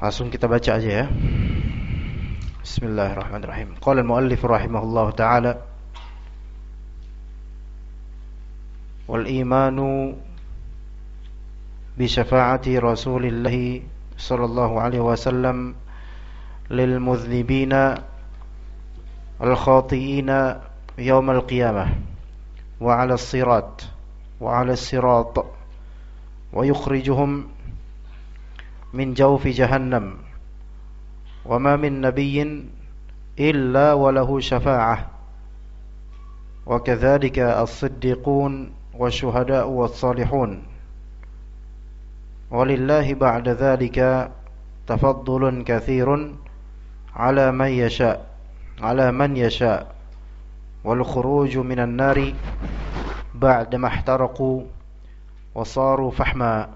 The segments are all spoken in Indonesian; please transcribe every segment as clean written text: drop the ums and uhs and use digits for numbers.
Langsung kita baca aja ya. Bismillahirrahmanirrahim. Qala al-muallif rahimahullahu taala wal imanu bi syafa'ati Rasulillah sallallahu alaihi wasallam lil mudhnibina al khati'ina yawm al qiyamah wa 'ala as-sirat wa yukhrijuhum min jawfi jahannam wa ma min nabiyyin illa wa lahu syafa'ah wa kadzalika as-siddiqun wasyuhada'u was-salihun walillahi ba'da dzalika tafaddulun katsirun ala man yasha wal khuruju minan nari ba'da mahtaraqu wa saru fahma.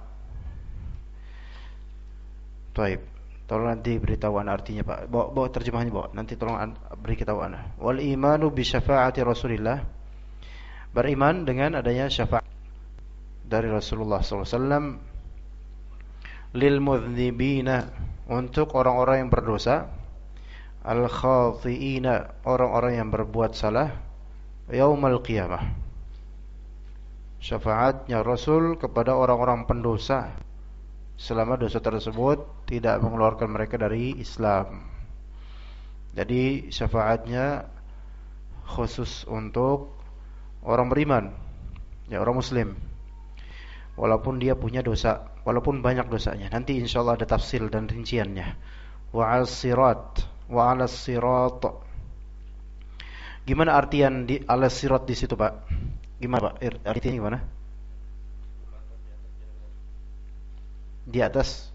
Baik, tolong nanti beritahu ana artinya Pak. Bawa terjemahannya bawa. Nanti tolong beri tahu ana. Wal imanu bi syafaati Rasulillah. Beriman dengan adanya syafaat dari Rasulullah SAW lil mudznibina, untuk orang-orang yang berdosa, al khati'ina, orang-orang yang berbuat salah, yaumal qiyamah. Syafaatnya Rasul kepada orang-orang pendosa selama dosa tersebut tidak mengeluarkan mereka dari Islam. Jadi syafaatnya khusus untuk orang beriman, ya, orang muslim, walaupun dia punya dosa, walaupun banyak dosanya. Nanti insyaallah ada tafsir dan rinciannya. Wa 'as-sirat, wa 'alas-sirat. Gimana artian di 'alas-sirat di situ, Pak? Gimana, Pak? Artinya gimana? Di atas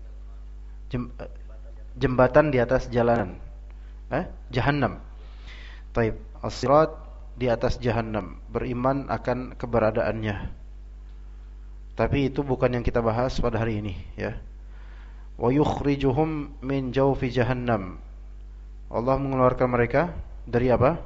jembatan, di atas jalanan, jahannam. Taib, as-sirat di atas jahannam, beriman akan keberadaannya. Tapi itu bukan yang kita bahas pada hari ini, ya. Wa yukhrijuhum min jawfi jahannam. Allah mengeluarkan mereka dari apa?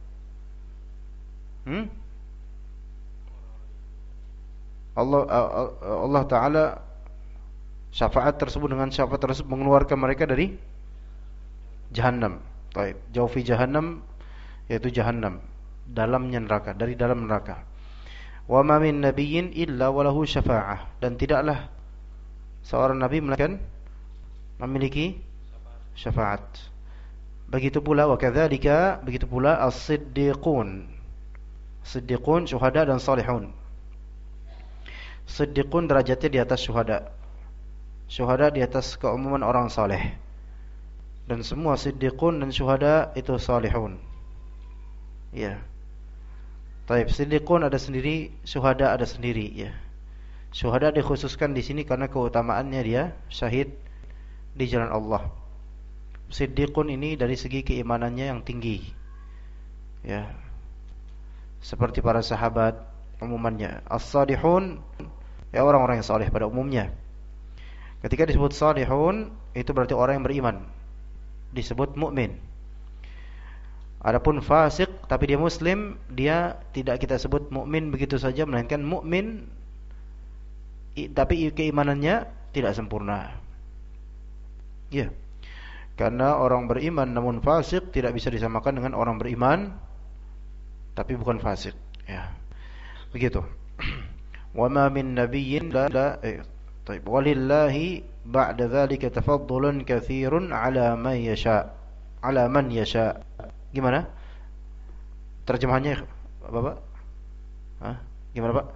Allah Ta'ala, syafaat tersebut, dengan syafaat tersebut mengeluarkan mereka dari jahannam. Baik, jaufi jahannam, yaitu jahannam, dalamnya neraka, dari dalam neraka. Wa ma min nabiyyin illa walahu syafa'ah, dan tidaklah seorang nabi melainkan memiliki syafaat. Begitu pula wa kadzalika, begitu pula as-siddiqun. Siddiqun, syuhada dan salihun. Siddiqun derajatnya di atas syuhada. Syuhada di atas keumuman orang saleh. Dan semua siddiqun dan syuhada itu salihun. Ya. Taib, siddiqun ada sendiri, syuhada ada sendiri, ya. Syuhada dikhususkan di sini karena keutamaannya dia syahid di jalan Allah. Siddiqun ini dari segi keimanannya yang tinggi. Ya. Seperti para sahabat umumannya. As-salihun, ya, orang-orang yang saleh pada umumnya. Ketika disebut salihun, itu berarti orang yang beriman, disebut mukmin. Adapun fasik tapi dia muslim, dia tidak kita sebut mukmin begitu saja, melainkan mukmin tapi keimanannya tidak sempurna. Ya. Karena orang beriman namun fasik tidak bisa disamakan dengan orang beriman tapi bukan fasik, ya. Begitu. Wa ma min nabiyyin طيب ولله بعد ذلك تفضل كثير على من يشاء. Gimana terjemahannya, Bapak? Gimana, Pak?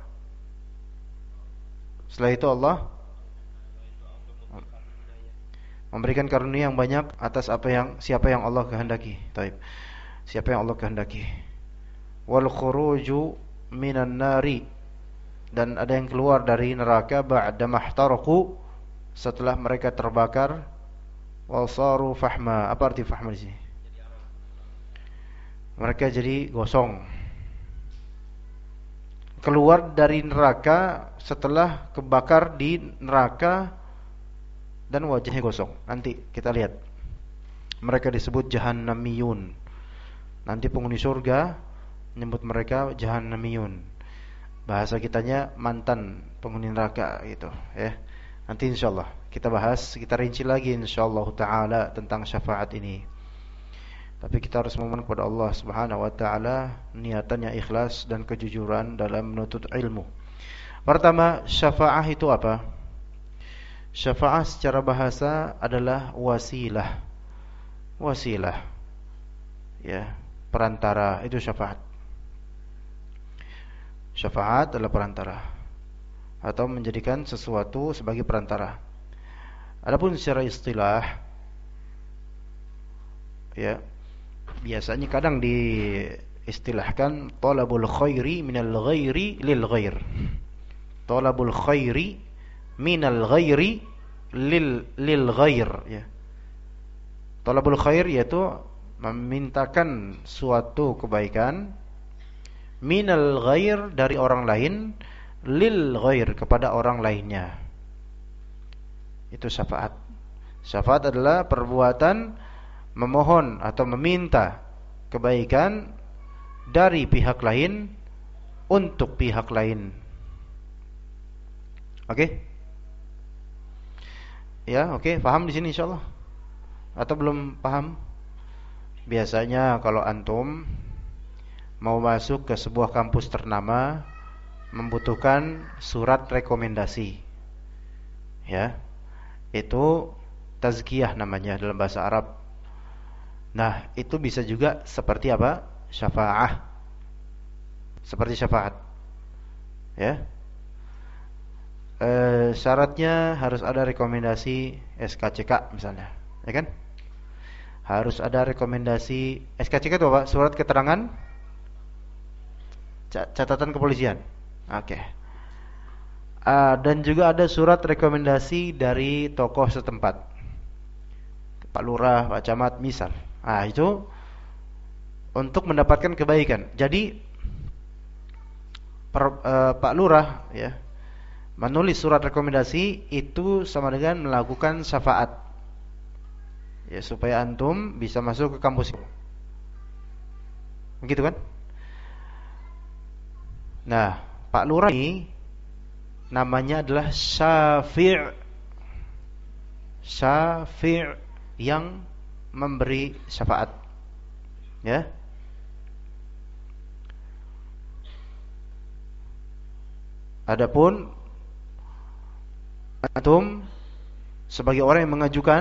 Setelah itu Allah memberikan karunia yang banyak atas siapa yang Allah kehendaki. Taib. Siapa yang Allah kehendaki. Wal khuruju minan nari, dan ada yang keluar dari neraka ba'da mahtaraqu, setelah mereka terbakar, wasaru fahma. Apa arti fahma di sini? Mereka jadi gosong. Keluar dari neraka setelah kebakar di neraka dan wajahnya gosong. Nanti kita lihat. Mereka disebut jahannamiyun. Nanti penghuni surga menyebut mereka jahannamiyun. Bahasa kitanya mantan penghuni neraka gitu, ya. Nanti insyaallah kita bahas, kita rinci lagi insyaallah taala tentang syafaat ini. Tapi kita harus memohon kepada Allah Subhanahu wa taala niatan yang ikhlas dan kejujuran dalam menuntut ilmu. Pertama, syafaah itu apa? Syafaah secara bahasa adalah wasilah. Wasilah. Ya, perantara itu syafaat. Syafaat adalah perantara atau menjadikan sesuatu sebagai perantara. Adapun secara istilah, ya, biasanya kadang diistilahkan talabul khairi minal ghairi lil ghair. Talabul khairi minal ghairi lil ghair, ya. Talabul khair yaitu memintakan suatu kebaikan minal ghair dari orang lain lil ghair kepada orang lainnya. Itu syafaat. Syafaat adalah perbuatan memohon atau meminta kebaikan dari pihak lain untuk pihak lain. Oke? Ya, oke, paham di sini insyaallah? Atau belum paham? Biasanya kalau antum mau masuk ke sebuah kampus ternama membutuhkan surat rekomendasi. Ya. Itu tazkiyah namanya dalam bahasa Arab. Nah, itu bisa juga seperti apa? Syafaah. Seperti syafaat. Ya. Syaratnya harus ada rekomendasi SKCK misalnya, ya kan? Harus ada rekomendasi SKCK itu apa? Surat keterangan catatan kepolisian. Oke. Dan juga ada surat rekomendasi dari tokoh setempat, Pak Lurah, Pak Camat, misal. Itu untuk mendapatkan kebaikan. Jadi Pak Lurah, ya, menulis surat rekomendasi itu sama dengan melakukan syafaat, ya, supaya antum bisa masuk ke kampus. Begitu kan? Nah, Pak Lurah ini namanya adalah syafi'. Syafi' yang memberi syafaat. Ya. Adapun antum sebagai orang yang mengajukan,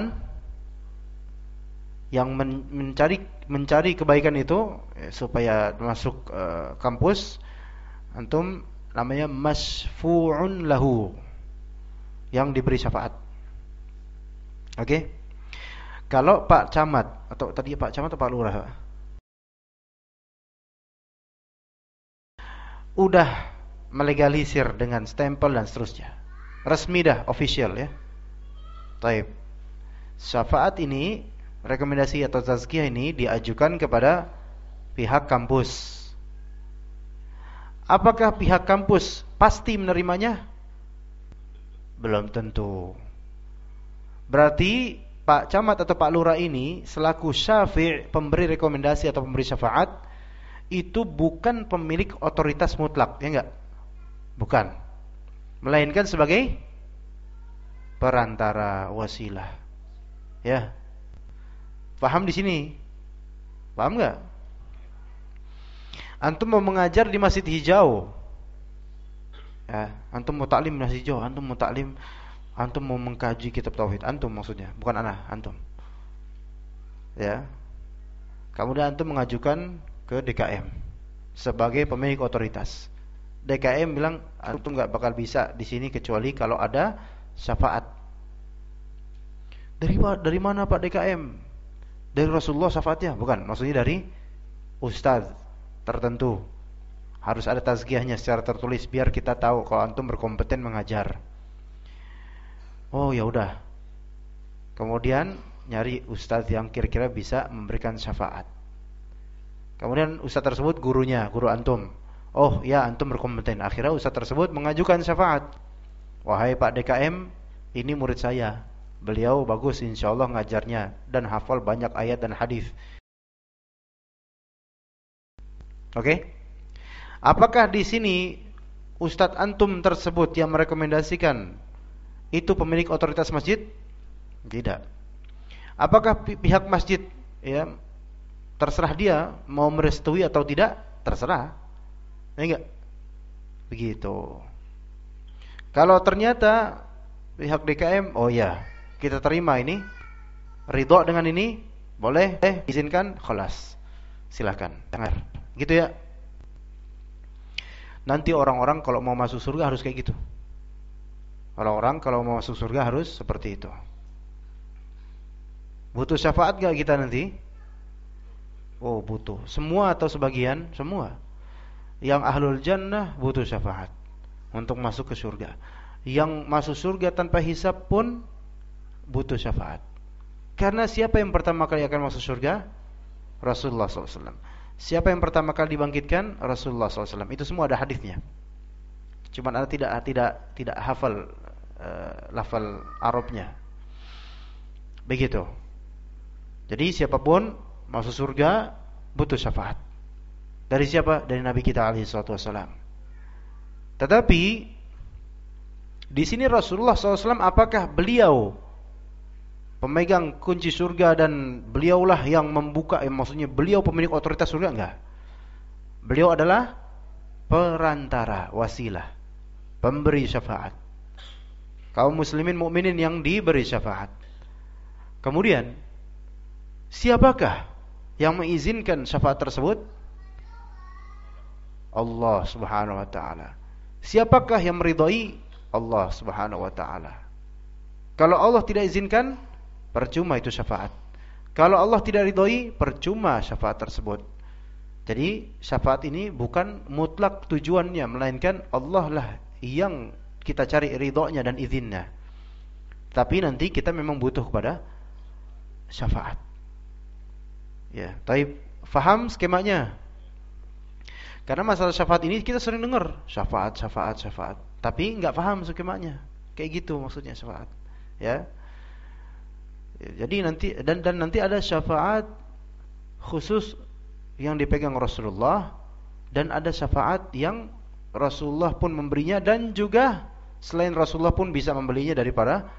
yang mencari kebaikan itu, supaya masuk kampus, antum namanya masfu'un lahu, yang diberi syafaat. Oke? Kalau Pak Camat, atau tadi Pak Camat atau Pak Lurah, udah melegalisir dengan stempel dan seterusnya, resmi dah, official, ya. Taib. Syafaat ini, rekomendasi atau tazkiyah ini diajukan kepada pihak kampus. Apakah pihak kampus pasti menerimanya? Belum tentu. Berarti Pak Camat atau Pak Lurah ini selaku syafi', pemberi rekomendasi atau pemberi syafaat, itu bukan pemilik otoritas mutlak, ya enggak? Bukan. Melainkan sebagai perantara, wasilah. Ya. Paham di sini? Paham enggak? Antum mau mengajar di Masjid Hijau, ya, antum mau taklim di Masjid Hijau, antum mau taklim, antum mau mengkaji kitab tauhid, antum maksudnya, bukan ana, antum. Ya. Kemudian antum mengajukan ke DKM sebagai pemilik otoritas. DKM bilang antum enggak bakal bisa di sini kecuali kalau ada syafaat. Dari mana Pak DKM? Dari Rasulullah syafaatnya? Bukan, maksudnya dari ustaz tertentu. Harus ada tazkiyahnya secara tertulis biar kita tahu kalau antum berkompeten mengajar. Oh, ya udah. Kemudian nyari ustaz yang kira-kira bisa memberikan syafaat. Kemudian ustaz tersebut gurunya, guru antum. Oh, ya, antum berkompeten. Akhirnya ustaz tersebut mengajukan syafaat. Wahai Pak DKM, ini murid saya. Beliau bagus insyaallah ngajarnya dan hafal banyak ayat dan hadis. Oke? Apakah di sini ustadz antum tersebut yang merekomendasikan itu pemilik otoritas masjid? Tidak. Apakah pihak masjid, ya, terserah dia mau merestui atau tidak? Terserah. Ya enggak? Begitu. Kalau ternyata pihak DKM, oh ya, kita terima ini, ridho dengan ini, boleh, izinkan, khalas, silakan, dengar, gitu ya. Nanti orang-orang kalau mau masuk surga harus kayak gitu. Orang-orang kalau mau masuk surga harus seperti itu. Butuh syafaat gak kita nanti? Oh, butuh. Semua atau sebagian? Semua. Yang ahlul jannah butuh syafaat untuk masuk ke surga. Yang masuk surga tanpa hisab pun butuh syafaat. Karena siapa yang pertama kali akan masuk surga? Rasulullah SAW. Siapa yang pertama kali dibangkitkan? Rasulullah SAW. Itu semua ada hadisnya. Cuman Anda tidak hafal lafal Arabnya. Begitu. Jadi siapapun masuk surga butuh syafaat. Dari siapa? Dari Nabi kita alaihi salatu wasallam. Tetapi di sini Rasulullah SAW, apakah beliau pemegang kunci surga dan beliaulah yang membuka, maksudnya beliau pemilik otoritas surga? Enggak. Beliau adalah perantara, wasilah, pemberi syafaat. Kaum muslimin mukminin yang diberi syafaat. Kemudian siapakah yang mengizinkan syafaat tersebut? Allah Subhanahu wa taala. Siapakah yang meridai? Allah Subhanahu wa taala. Kalau Allah tidak izinkan, percuma itu syafaat. Kalau Allah tidak ridhoi, percuma syafaat tersebut. Jadi syafaat ini bukan mutlak tujuannya, melainkan Allah lah yang kita cari ridhonya dan izinnya. Tapi nanti kita memang butuh kepada syafaat. Ya, tapi faham skemanya? Karena masalah syafaat ini kita sering dengar syafaat, tapi nggak paham skemanya. Kayak gitu maksudnya syafaat. Ya. Jadi nanti dan nanti ada syafaat khusus yang dipegang Rasulullah, dan ada syafaat yang Rasulullah pun memberinya, dan juga selain Rasulullah pun bisa memberinya dari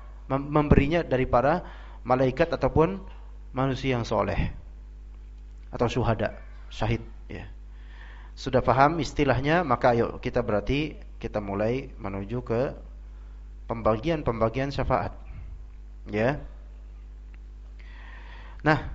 para malaikat ataupun manusia yang soleh atau syuhada, syahid. Ya. Sudah paham istilahnya? Maka ayo kita mulai menuju ke pembagian syafaat. Ya. Nah,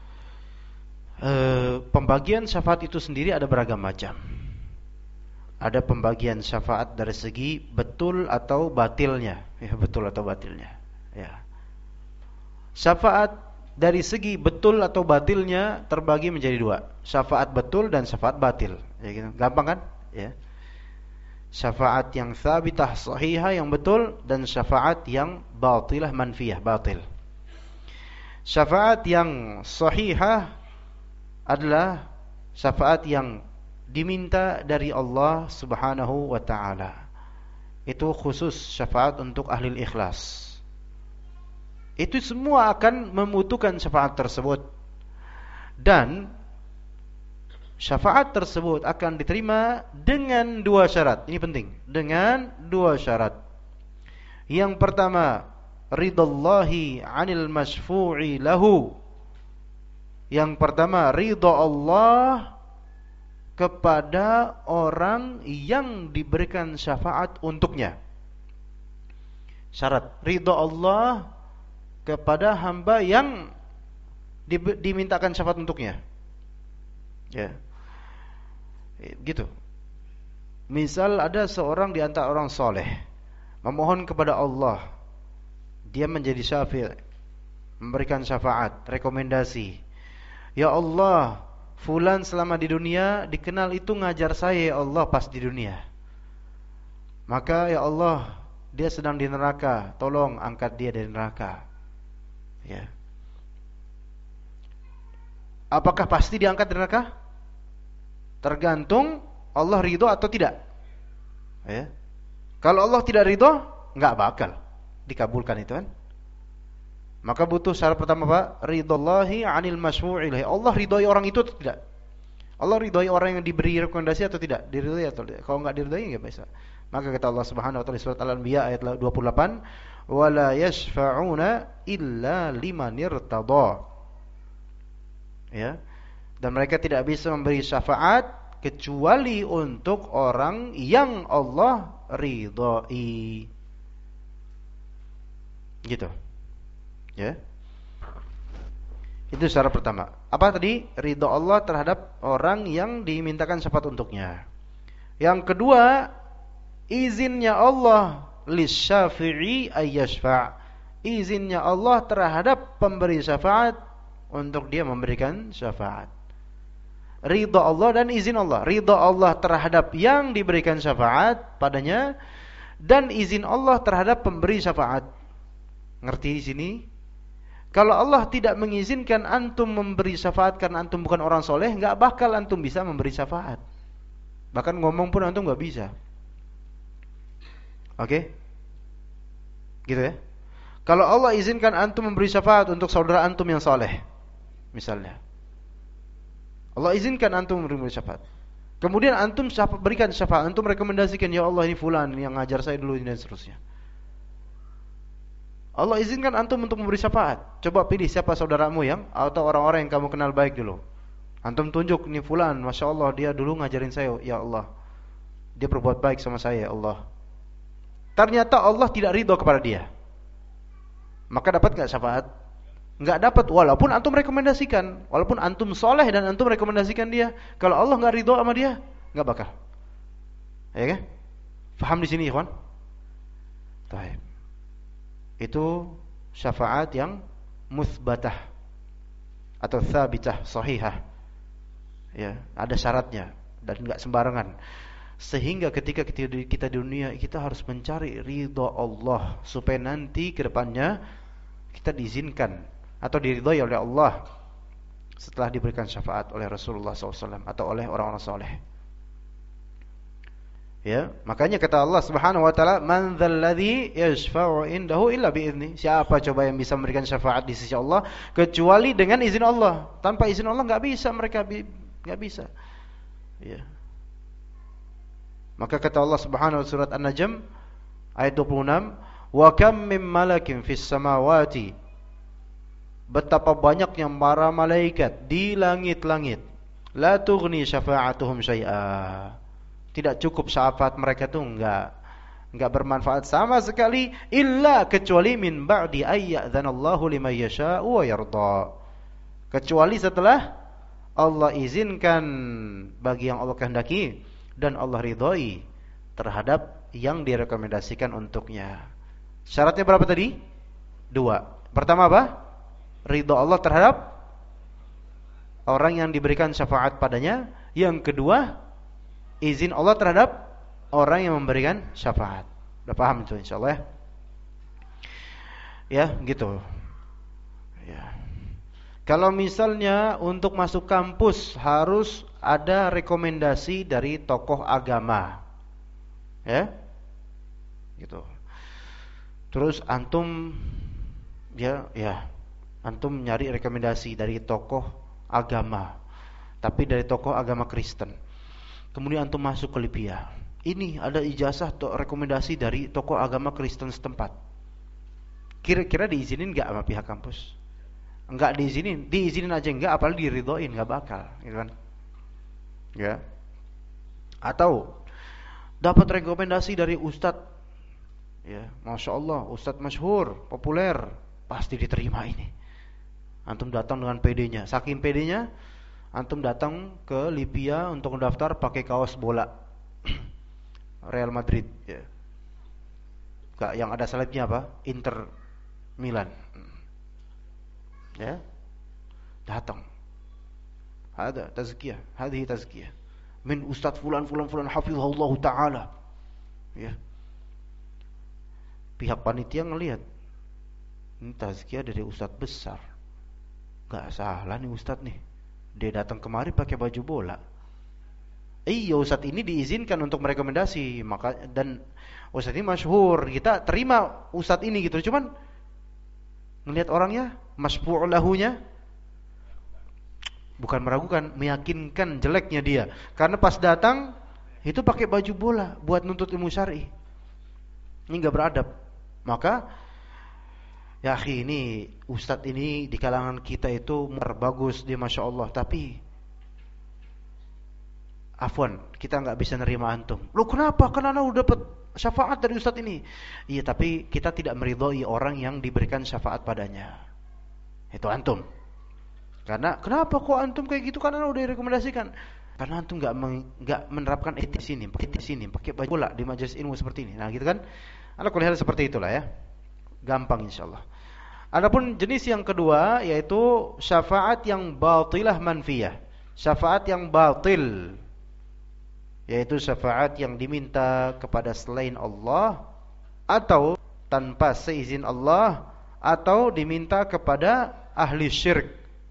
pembagian syafaat itu sendiri ada beragam macam. Ada pembagian syafaat dari segi betul atau batilnya. Ya, betul atau batilnya. Ya. Syafaat dari segi betul atau batilnya terbagi menjadi dua. Syafaat betul dan syafaat batil. Ya, gitu. Gampang kan? Ya. Syafaat yang thabitah sahihah yang betul, dan syafaat yang batilah manfiyah batil. Syafaat yang sahihah adalah syafaat yang diminta dari Allah Subhanahu wa taala. Itu khusus syafaat untuk ahli ikhlas. Itu semua akan membutuhkan syafaat tersebut. Dan syafaat tersebut akan diterima dengan dua syarat. Ini penting. Dengan dua syarat. Yang pertama, ridallahi 'anil masyfu'i lahu. Yang pertama, ridha Allah kepada orang yang diberikan syafaat untuknya. Syarat ridha Allah kepada hamba yang dimintakan syafaat untuknya. Ya. Gitu. Misal ada seorang di antara orang soleh memohon kepada Allah, dia menjadi syafi', memberikan syafaat, rekomendasi. Ya Allah, fulan selama di dunia dikenal itu ngajar saya, ya Allah, pas di dunia. Maka ya Allah, dia sedang di neraka, tolong angkat dia dari neraka. Ya. Apakah pasti diangkat dari neraka? Tergantung Allah ridho atau tidak. Ya. Kalau Allah tidak ridho, enggak bakal dikabulkan itu kan. Maka butuh syarat pertama apa? Ridallahi 'anil masyfu'i ilahi. Allah ridhoi orang itu atau tidak? Allah ridhoi orang yang diberi rekomendasi atau tidak? Diridhoi atau tidak? Kalau enggak diridhoi enggak bisa. Maka kata Allah Subhanahu wa taala surat Al-Anbiya ayat 28, "Wala yashfa'una illa liman irtada." Ya. Dan mereka tidak bisa memberi syafaat kecuali untuk orang yang Allah ridhai. Gitu. Ya. Itu syarat pertama. Apa tadi? Ridha Allah terhadap orang yang dimintakan syafaat untuknya. Yang kedua, izinnya Allah lisyafi'i ayyashfa'. Izinnya Allah terhadap pemberi syafaat untuk dia memberikan syafaat. Ridha Allah dan izin Allah. Ridha Allah terhadap yang diberikan syafaat padanya dan izin Allah terhadap pemberi syafaat. Ngerti di sini? Kalau Allah tidak mengizinkan antum memberi syafaat karena antum bukan orang soleh, nggak bakal antum bisa memberi syafaat. Bahkan ngomong pun antum nggak bisa. Oke? Gitu ya. Kalau Allah izinkan antum memberi syafaat untuk saudara antum yang soleh, misalnya, Allah izinkan antum memberi syafaat. Kemudian antum berikan syafaat, antum rekomendasikan, ya Allah ini fulan yang ngajar saya dulu dan seterusnya. Allah izinkan antum untuk memberi syafaat. Coba pilih siapa saudaramu yang atau orang-orang yang kamu kenal baik dulu. Antum tunjuk, ini fulan, Masya Allah dia dulu ngajarin saya, ya Allah, dia berbuat baik sama saya, ya Allah. Ternyata Allah tidak ridho kepada dia. Maka dapat gak syafaat? Enggak dapat, walaupun antum rekomendasikan. Walaupun antum soleh dan antum rekomendasikan dia. Kalau Allah enggak ridho sama dia, enggak bakal. Ya kan? Faham di sini, ikhwan? Baik. Itu syafaat yang muthbatah atau thabitah, sahihah. Ya, ada syaratnya dan enggak sembarangan. Sehingga ketika kita di dunia, kita harus mencari ridha Allah supaya nanti ke depannya kita diizinkan atau diridhai oleh Allah setelah diberikan syafaat oleh Rasulullah SAW atau oleh orang-orang soleh. Ya, makanya kata Allah Subhanahu wa taala, "Man dzalladzi yashfa'u indahu illa bi'izni." Siapa coba yang bisa memberikan syafaat di sisi Allah kecuali dengan izin Allah. Tanpa izin Allah enggak bisa mereka, enggak bisa. Ya. Maka kata Allah Subhanahu wa taala surat An-Najm ayat 26, "Wa kam mim malakin fis samawati." Betapa banyaknya para malaikat di langit-langit. La tughni syafa'atuhum syai'a. Tidak cukup syafaat mereka itu enggak bermanfaat sama sekali illa kecuali min ba'di ayyadzanallahu liman yasha'u wa yarda. Kecuali setelah Allah izinkan bagi yang Allah kehendaki dan Allah ridhoi terhadap yang direkomendasikan untuknya. Syaratnya berapa tadi? 2. Pertama apa? Ridha Allah terhadap orang yang diberikan syafaat padanya. Yang kedua, izin Allah terhadap orang yang memberikan syafaat. Udah paham itu insyaallah ya? Ya, gitu. Ya. Kalau misalnya untuk masuk kampus harus ada rekomendasi dari tokoh agama. Ya? Gitu. Terus antum antum nyari rekomendasi dari tokoh agama, tapi dari tokoh agama Kristen. Kemudian antum masuk ke Libya. Ini ada ijazah atau rekomendasi dari tokoh agama Kristen setempat. Kira-kira diizinin enggak sama pihak kampus? Enggak diizinin, diizinin aja enggak, apalagi diridhoin, enggak bakal, gitu kan? Ya. Atau dapat rekomendasi dari ustadz, ya, Masya Allah, ustadz masyhur, populer, pasti diterima ini. Antum datang dengan PD-nya, saking PD-nya, antum datang ke Libya untuk mendaftar pakai kaos bola Real Madrid, ya. Yang ada salibnya apa? Inter Milan. Ya. Datang. Ada tazkiyah, hadhihi tazkiyah min ustaz fulan hafizahullah taala. Ya. Pihak panitia ngelihat ini tazkiyah dari ustaz besar. Enggak salah nih ustaz nih. Dia datang kemari pakai baju bola. Iya, ustaz ini diizinkan untuk merekomendasi, maka dan ustaz ini masyhur, kita terima ustaz ini gitu. Cuman melihat orangnya, masfu' lahunya, bukan meragukan, meyakinkan jeleknya dia. Karena pas datang Itu pakai baju bola buat nuntut ilmu syar'i. Ini enggak beradab. Maka ya akhi, ini ustadz ini di kalangan kita itu bagus dia Masya Allah, tapi afwan, kita nggak bisa nerima antum. Loh kenapa? Karena udah dapat syafaat dari ustadz ini. Iya, tapi kita tidak meridhoi orang yang diberikan syafaat padanya. Itu antum. Karena kenapa kok antum kayak gitu? Karena udah direkomendasikan. Karena antum nggak menerapkan etis ini, pakai baju bola di majelis ilmu seperti ini. Nah, gitu kan? Ala kulli hal seperti itulah ya. Gampang insyaallah. Adapun jenis yang kedua yaitu syafaat yang batilah manfiyah. Syafaat yang batil, yaitu syafaat yang diminta kepada selain Allah atau tanpa seizin Allah atau diminta kepada ahli syirik.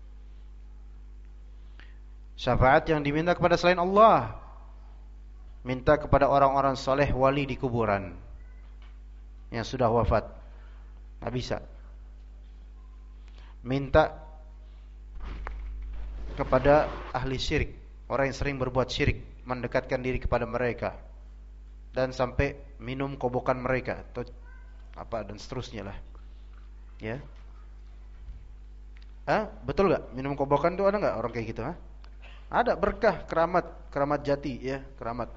Syafaat yang diminta kepada selain Allah, minta kepada orang-orang soleh wali di kuburan yang sudah wafat, nggak bisa. Minta kepada ahli syirik, orang yang sering berbuat syirik, mendekatkan diri kepada mereka dan sampai minum kobokan mereka atau apa dan seterusnya lah. Ya. Betul nggak? Minum kobokan itu ada nggak orang kayak gitu? Ada, berkah, keramat jati ya, keramat.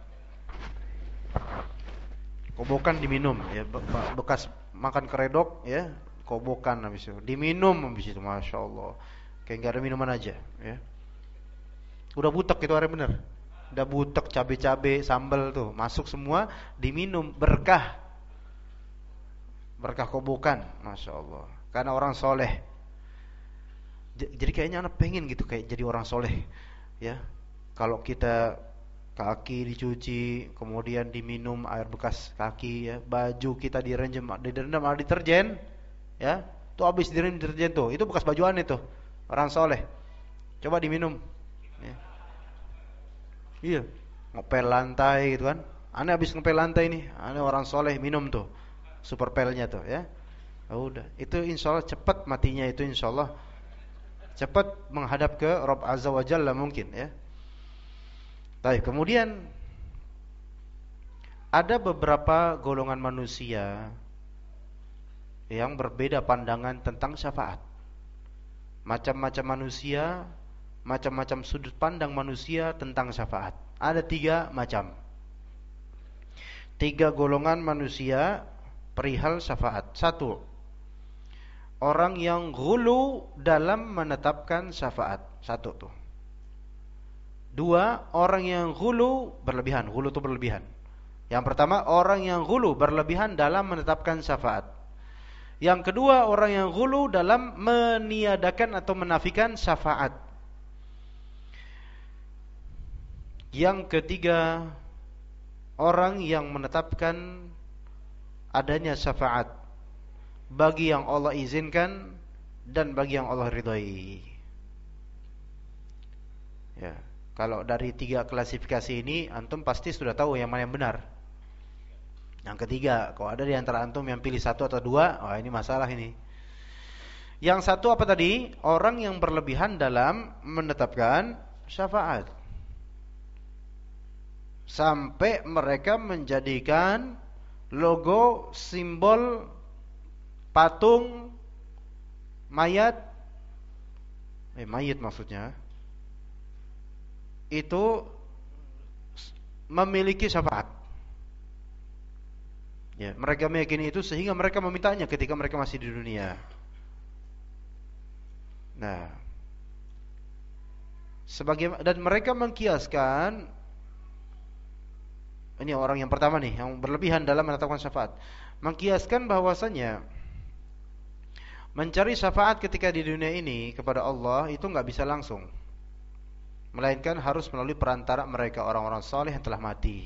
Kobokan diminum ya, bekas makan keredok ya, kobokan habis itu diminum habis itu, Masya Allah, kayak nggak ada minuman aja ya. Udah butek itu, orang bener. Udah butek, cabe-cabe, sambal tuh masuk semua, diminum, berkah. Berkah kobokan, Masya Allah. Karena orang soleh. Jadi kayaknya anak pengen gitu kayak jadi orang soleh ya. Kalau kita kaki dicuci, kemudian diminum air bekas kaki ya, baju kita direndam ada deterjen ya, tuh habis direndam deterjen tuh, itu bekas bajuan itu orang soleh, coba diminum ya. Iya, ngepel lantai gitu kan, aneh habis ngepel lantai nih, aneh orang soleh minum tuh super pelnya tuh ya. Udah, itu insya Allah cepat matinya, itu insya Allah cepat menghadap ke Rabb Azza wa Jalla mungkin ya. Baik, kemudian ada beberapa golongan manusia yang berbeda pandangan tentang syafaat. Macam-macam manusia, macam-macam sudut pandang manusia tentang syafaat. Ada 3 macam. 3 golongan manusia perihal syafaat. 1, orang yang ghulu dalam menetapkan syafaat. 1 tuh. 2, orang yang ghulu berlebihan. Ghulu itu berlebihan. Yang pertama, orang yang ghulu berlebihan dalam menetapkan syafaat. Yang kedua, orang yang ghulu dalam meniadakan atau menafikan syafaat. Yang ketiga, orang yang menetapkan adanya syafaat bagi yang Allah izinkan dan bagi yang Allah ridhai. Ya, kalau dari 3 klasifikasi ini antum pasti sudah tahu yang mana yang benar. Yang ketiga, kalau ada di antara antum yang pilih 1 atau 2, wah ini masalah ini. Yang 1 apa tadi? Orang yang berlebihan dalam menetapkan syafaat, sampai mereka menjadikan logo, simbol, patung mayat, mayat maksudnya, itu memiliki syafaat. Ya, mereka meyakini itu sehingga mereka memintanya ketika mereka masih di dunia. Nah, dan mereka mengkiaskan, ini orang yang pertama nih, yang berlebihan dalam menetapkan syafaat, mengkiaskan bahwasanya mencari syafaat ketika di dunia ini kepada Allah itu nggak bisa langsung, melainkan harus melalui perantara mereka, orang-orang saleh yang telah mati.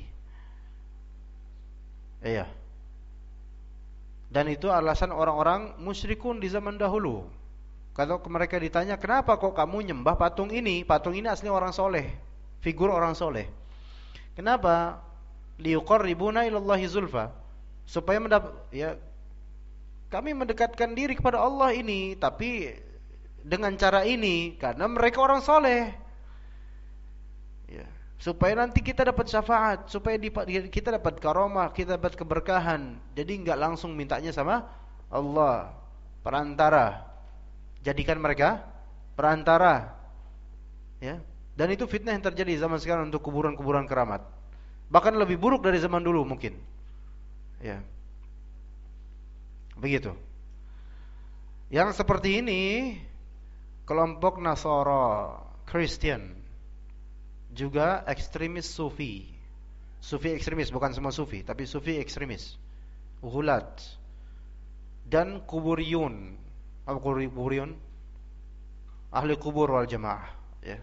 Iya. Dan itu alasan orang-orang musyrikun di zaman dahulu. Kalau mereka ditanya, kenapa kok kamu nyembah patung ini? Patung ini asli orang soleh, figur orang soleh. Kenapa? Liuqarribuna ilallahi zulfa, supaya ya, kami mendekatkan diri kepada Allah ini, tapi dengan cara ini, karena mereka orang soleh. Ya. supaya nanti kita dapat syafaat, supaya kita dapat karomah, kita dapat keberkahan. Jadi enggak langsung mintanya sama Allah, perantara. Jadikan mereka perantara. Ya. Dan itu fitnah yang terjadi zaman sekarang untuk kuburan-kuburan keramat. Bahkan lebih buruk dari zaman dulu mungkin. Ya. Begitu. Yang seperti ini kelompok Nasara, Kristen, juga ekstremis Sufi. Sufi ekstremis, bukan semua Sufi, tapi Sufi ekstremis. Ghulat dan kuburiyun. Apa kuburiyun? Ahli kubur wal jamaah, ya.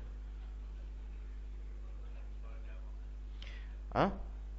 Hah?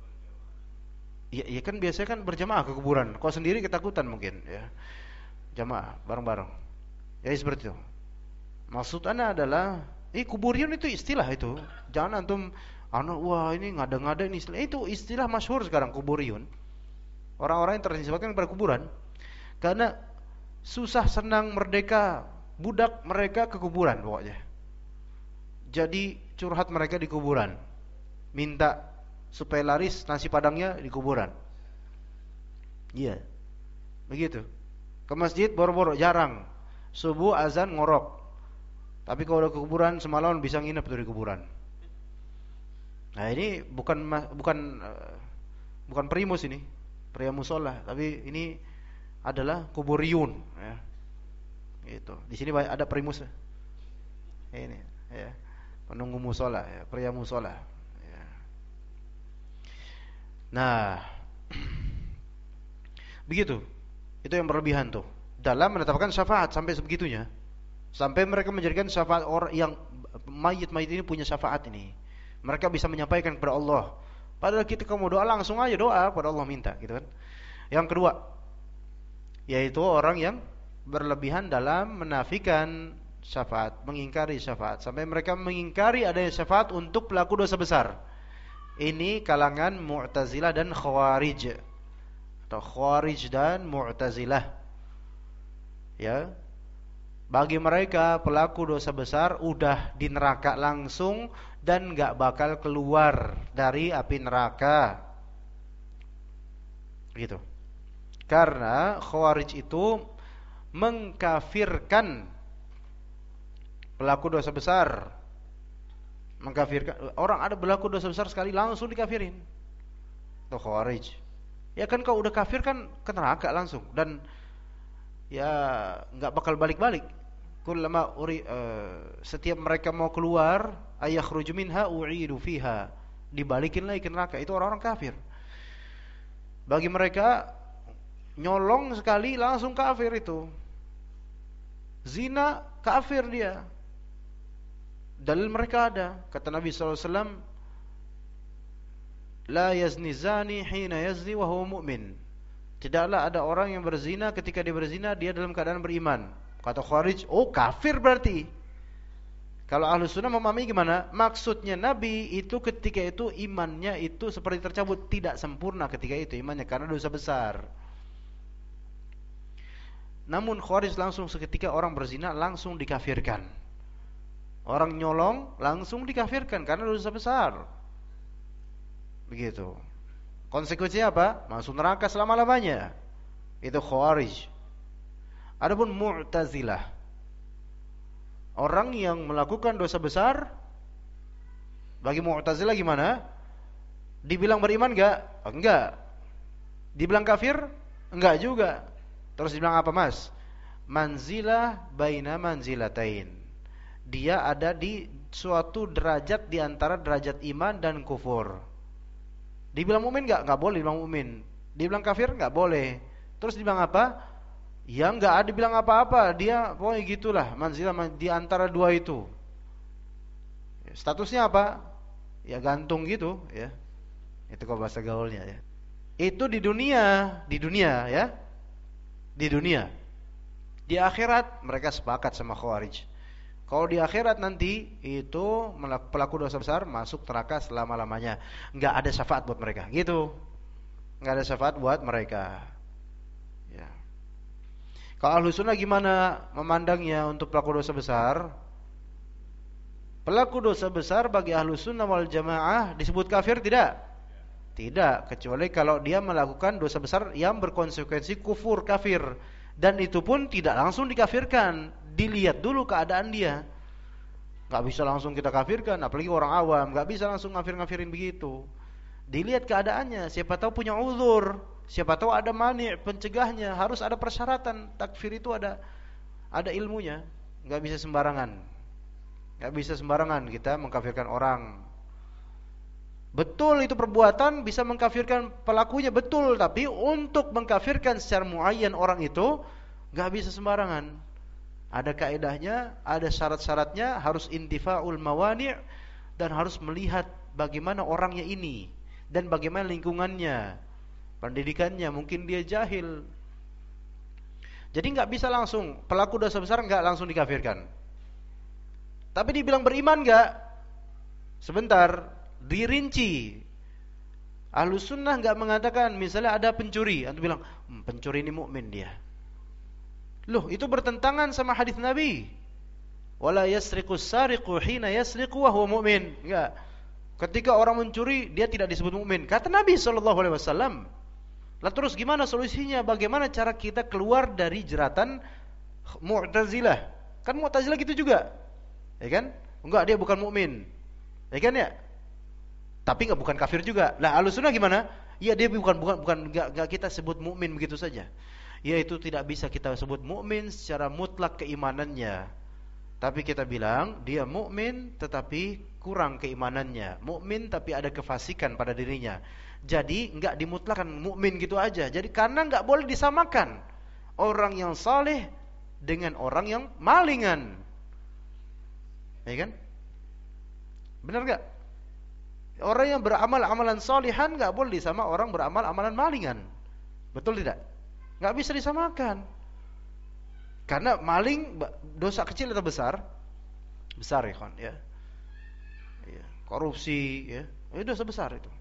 Ya kan biasanya kan berjamaah ke kuburan. Kau sendiri ketakutan mungkin, ya. Jamaah bareng-bareng. Ya seperti itu. Maksud ana adalah, kuburiyun itu istilah itu. Jangan antum wah ini ngada-ngada ini istilah. Itu istilah masyhur sekarang kuburiyun. Orang-orang yang ternisbatkan kepada kuburan. Karena susah senang merdeka budak mereka ke kuburan pokoknya. Jadi curhat mereka di kuburan. Minta supaya laris nasi padangnya di kuburan. Iya. Begitu. Ke masjid boro-boro jarang. Subuh azan ngorok. Tapi kalau udah ke kuburan semalam bisa nginep tuh di kuburan. Nah, ini bukan primus ini, pria musola, tapi ini adalah kuburiyun, ya. Gitu. Di sini ada primus. Ini, ya. Penunggu musola, ya, pria musola. Ya. Nah, begitu. Itu yang berlebihan tuh. Dalam menetapkan syafaat sampai sebegitunya. Sampai mereka menjadikan syafaat orang yang mayit-mayit ini punya syafaat ini. Mereka bisa menyampaikan kepada Allah. Padahal kita mau doa langsung aja doa kepada Allah minta, gitu kan. Yang kedua, yaitu orang yang berlebihan dalam menafikan syafaat, mengingkari syafaat. Sampai mereka mengingkari adanya syafaat untuk pelaku dosa besar. Ini kalangan Mu'tazilah dan Khawarij. Atau Khawarij dan Mu'tazilah. Ya. Bagi mereka pelaku dosa besar udah di neraka langsung dan gak bakal keluar dari api neraka. Gitu. Karena Khawarij itu mengkafirkan pelaku dosa besar. Mengkafirkan orang, ada pelaku dosa besar sekali langsung dikafirin. Itu Khawarij. Ya kan kau udah kafir kan ke neraka langsung, dan ya nggak bakal balik-balik. Kullama setiap mereka mau keluar, ayakhruju minha u'idu fiha, dibalikin lagi ke neraka. Itu orang-orang kafir. Bagi mereka nyolong sekali langsung kafir itu. Zina kafir dia. Dalil mereka ada. Kata Nabi SAW, la yazni zani hina yazni wa huwa mu'min. Tidaklah ada orang yang berzina ketika dia berzina dia dalam keadaan beriman. Kata Khawarij, kafir berarti. Kalau Ahlus Sunnah memahami gimana? Maksudnya Nabi itu ketika itu imannya itu seperti tercabut, tidak sempurna ketika itu imannya karena dosa besar. Namun Khawarij langsung seketika orang berzina langsung dikafirkan. Orang nyolong langsung dikafirkan karena dosa besar. Begitu. Konsekuensinya apa? Masuk neraka selama-lamanya. Itu Khawarij. Adapun Mu'tazilah, orang yang melakukan dosa besar, bagi Mu'tazilah gimana? Dibilang beriman enggak? Enggak. Dibilang kafir? Enggak juga. Terus dibilang apa, Mas? Manzilah baina manzilatain. Dia ada di suatu derajat di antara derajat iman dan kufur. Dibilang mukmin enggak? Enggak boleh dibilang mukmin. Dibilang kafir? Enggak boleh. Terus dibilang apa? Ya enggak ada bilang apa-apa, dia pokoknya gitulah, manzilah di antara dua itu. Statusnya apa? Ya gantung gitu, ya. Itu kalau bahasa gaulnya, ya. Itu di dunia ya. Di dunia. Di akhirat mereka sepakat sama Khawarij. Kalau di akhirat nanti itu pelaku dosa besar masuk neraka selama-lamanya. Enggak ada syafaat buat mereka, gitu. Enggak ada syafaat buat mereka. Ya. Kalau Ahlus Sunnah gimana memandangnya untuk pelaku dosa besar? Pelaku dosa besar bagi Ahlus Sunnah wal Jamaah disebut kafir tidak? Tidak, kecuali kalau dia melakukan dosa besar yang berkonsekuensi kufur, kafir. Dan itu pun tidak langsung dikafirkan. Dilihat dulu keadaan dia. Gak bisa langsung kita kafirkan, apalagi orang awam. Gak bisa langsung ngafir-ngafirin begitu. Dilihat keadaannya, siapa tahu punya uzur, siapa tahu ada mani' pencegahnya. Harus ada persyaratan. Takfir itu ada ilmunya. Gak bisa sembarangan. Gak bisa sembarangan kita mengkafirkan orang. Betul itu perbuatan bisa mengkafirkan pelakunya, betul. Tapi untuk mengkafirkan secara muayyan orang itu gak bisa sembarangan. Ada kaedahnya, ada syarat-syaratnya. Harus intifa'ul mawani' dan harus melihat bagaimana orangnya ini dan bagaimana lingkungannya, pendidikannya. Mungkin dia jahil. Jadi gak bisa langsung pelaku dosa besar gak langsung dikafirkan. Tapi dibilang beriman enggak? Sebentar, dirinci. Ahlus Sunnah enggak mengatakan misalnya ada pencuri, antum bilang, pencuri ini mukmin dia. Loh, itu bertentangan sama hadis Nabi. Wala yasriqus sariqu hina yasriqu wa huwa mu'min. Enggak. Ketika orang mencuri, dia tidak disebut mukmin. Kata Nabi sallallahu alaihi wasallam. Lah terus gimana solusinya? Bagaimana cara kita keluar dari jeratan Mu'tazilah? Kan Mu'tazilah gitu juga. Ya kan? Enggak, dia bukan mukmin. Ya kan ya? Tapi bukan kafir juga. Lah Ahlussunnah gimana? Ya dia bukan enggak kita sebut mukmin begitu saja. Yaitu tidak bisa kita sebut mukmin secara mutlak keimanannya. Tapi kita bilang dia mukmin tetapi kurang keimanannya. Mukmin tapi ada kefasikan pada dirinya. Jadi enggak dimutlakan mukmin gitu aja. Jadi karena enggak boleh disamakan orang yang saleh dengan orang yang malingan. Ya kan? Benar enggak? Orang yang beramal amalan salihan enggak boleh sama orang beramal amalan malingan. Betul tidak? Enggak bisa disamakan. Karena maling dosa kecil atau besar? Besar ya kan, ya. Ya, korupsi ya. Itu dosa besar itu.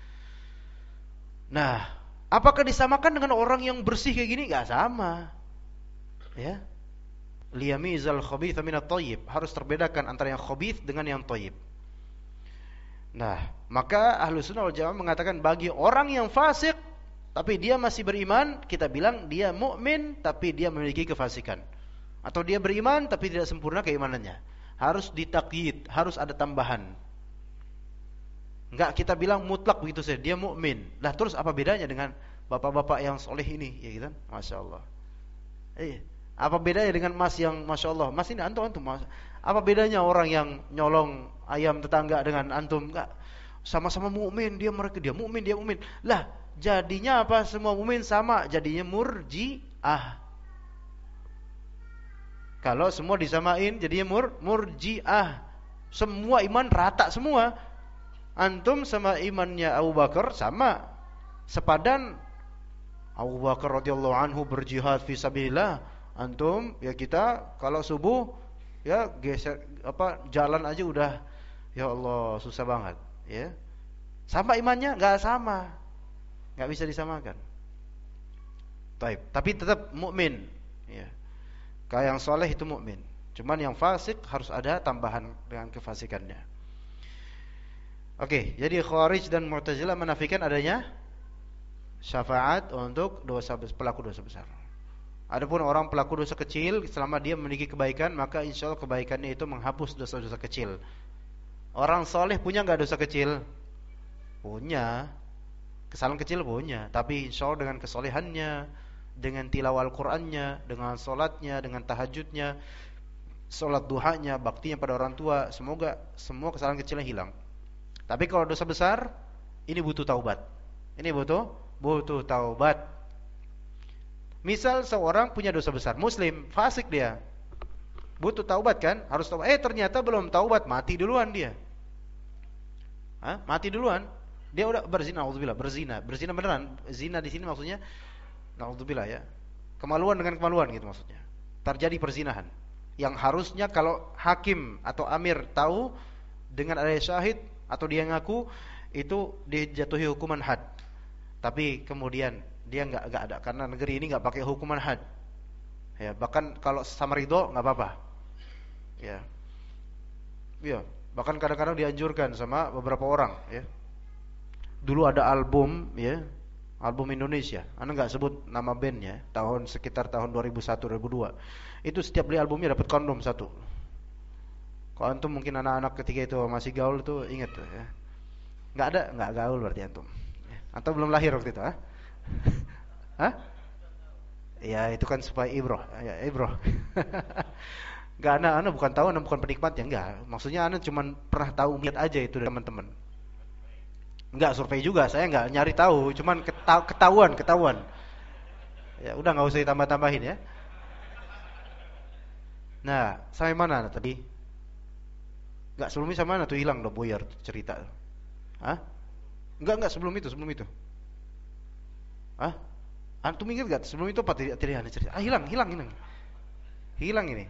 Nah, apakah disamakan dengan orang yang bersih kayak gini? Enggak sama. Ya. Liyamizal khabitha minat thayyib, harus terbedakan antara yang khabith dengan yang thayyib. Nah, maka Ahlus Sunnah wal Jamaah mengatakan bagi orang yang fasik tapi dia masih beriman, kita bilang dia mukmin tapi dia memiliki kefasikan. Atau dia beriman tapi tidak sempurna keimanannya. Harus ditakyid, harus ada tambahan. Enggak kita bilang mutlak begitu saja, dia mukmin. Lah terus apa bedanya dengan bapak-bapak yang soleh ini? Ya gitu kan? Masya Allah. Apa bedanya dengan mas yang Masya Allah? Mas ini antum mas. Apa bedanya orang yang nyolong ayam tetangga dengan antum? Enggak. Sama-sama mukmin, dia mukmin, dia mukmin. Lah, jadinya apa? Semua mukmin sama, jadinya murji'ah. Kalau semua disamain jadinya murji'ah. Semua iman rata semua. Antum sama imannya Abu Bakar sama. Sepadan. Abu Bakar radhiyallahu anhu berjihad fi sabilillah. Antum ya kita kalau subuh ya geser jalan aja udah ya Allah susah banget ya. Sama imannya? Enggak sama. Enggak bisa disamakan. Tapi tetap mukmin ya. Kayak yang soleh itu mukmin. Cuman yang fasik harus ada tambahan dengan kefasikannya. Oke, jadi Khawarij dan Mu'tazilah menafikan adanya syafaat untuk pelaku dosa besar. Adapun orang pelaku dosa kecil, selama dia memiliki kebaikan, maka insya Allah kebaikannya itu menghapus dosa-dosa kecil. Orang soleh punya nggak dosa kecil? Punya. Kesalahan kecil punya. Tapi insya Allah dengan kesolehannya, dengan tilawah Al-Qurannya, dengan sholatnya, dengan tahajudnya, sholat duhanya, baktinya pada orang tua, semoga semua kesalahan kecilnya hilang. Tapi kalau dosa besar, ini butuh taubat. Ini butuh taubat. Misal seorang punya dosa besar, muslim, fasik dia, butuh taubat kan? Harus taubat. Ternyata belum taubat, mati duluan dia. Mati duluan. Dia udah berzina, naudzubillah, berzina beneran. Zina di sini maksudnya naudzubillah ya. Kemaluan dengan kemaluan gitu maksudnya. Terjadi perzinahan. Yang harusnya kalau hakim atau amir tahu dengan ada syahid atau dia ngaku itu dijatuhi hukuman had. Tapi kemudian dia enggak ada karena negeri ini enggak pakai hukuman had. Ya, bahkan kalau sama ridho enggak apa-apa. Ya. Ya, bahkan kadang-kadang dianjurkan sama beberapa orang ya. Dulu ada album ya, album Indonesia. Anda nggak sebut nama bandnya, sekitar tahun 2001 2002. Itu setiap beli albumnya dapat kondom satu. Kalau antum mungkin anak-anak ketika itu masih gaul itu ingat tuh ya. Nggak gaul berarti antum. Atau belum lahir waktu itu, ah? Hah? Ya itu kan supaya ibroh, ya ibroh. Nggak, anak bukan tahu, anak bukan penikmatnya, enggak. Maksudnya anak cuma pernah tahu lihat aja itu dari teman-teman. Enggak survei juga, saya enggak nyari tahu, cuman ketahuan. Ya udah nggak usah ditambah-tambahin ya. Nah, sampai mana tadi? Enggak, sebelumnya sama mana tuh hilang udah buyar cerita. Hah? Enggak sebelum itu. Hah? Antum ingat enggak sebelum itu apa tadi Anda cerita? Ah, hilang. Hilang ini.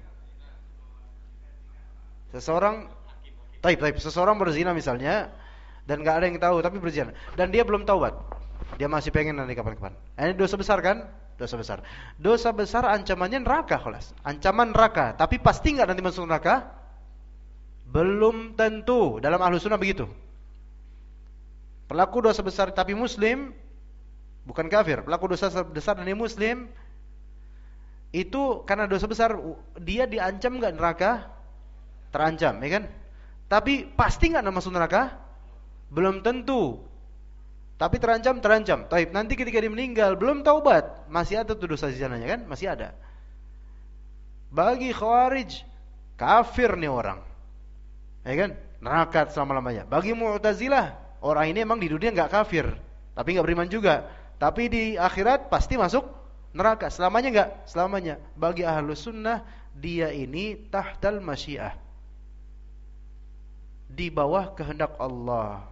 Seseorang seseorang berzina misalnya dan enggak ada yang tahu tapi berzina dan dia belum taubat. Dia masih pengen nanti kapan-kapan. Ini dosa besar kan? Dosa besar. Dosa besar ancamannya neraka, kelas. Ancaman neraka, tapi pasti enggak nanti masuk neraka? Belum tentu. Dalam Ahlus Sunnah begitu. Pelaku dosa besar tapi muslim, bukan kafir. Pelaku dosa besar dan dia muslim, itu karena dosa besar dia diancam enggak neraka? Terancam, ya kan? Tapi pasti enggak masuk neraka? Belum tentu. Tapi terancam. Taib, nanti ketika dia meninggal belum taubat, masih ada tuh dosa zinanya kan? Masih ada. Bagi Khawarij kafir nih orang. Ya kan? Neraka selama-lamanya. Bagi Mu'tazilah, orang ini emang di dunia enggak kafir, tapi enggak beriman juga. Tapi di akhirat pasti masuk neraka. Selamanya enggak? Selamanya. Bagi Ahlus Sunnah, dia ini tahtal masyiah, di bawah kehendak Allah.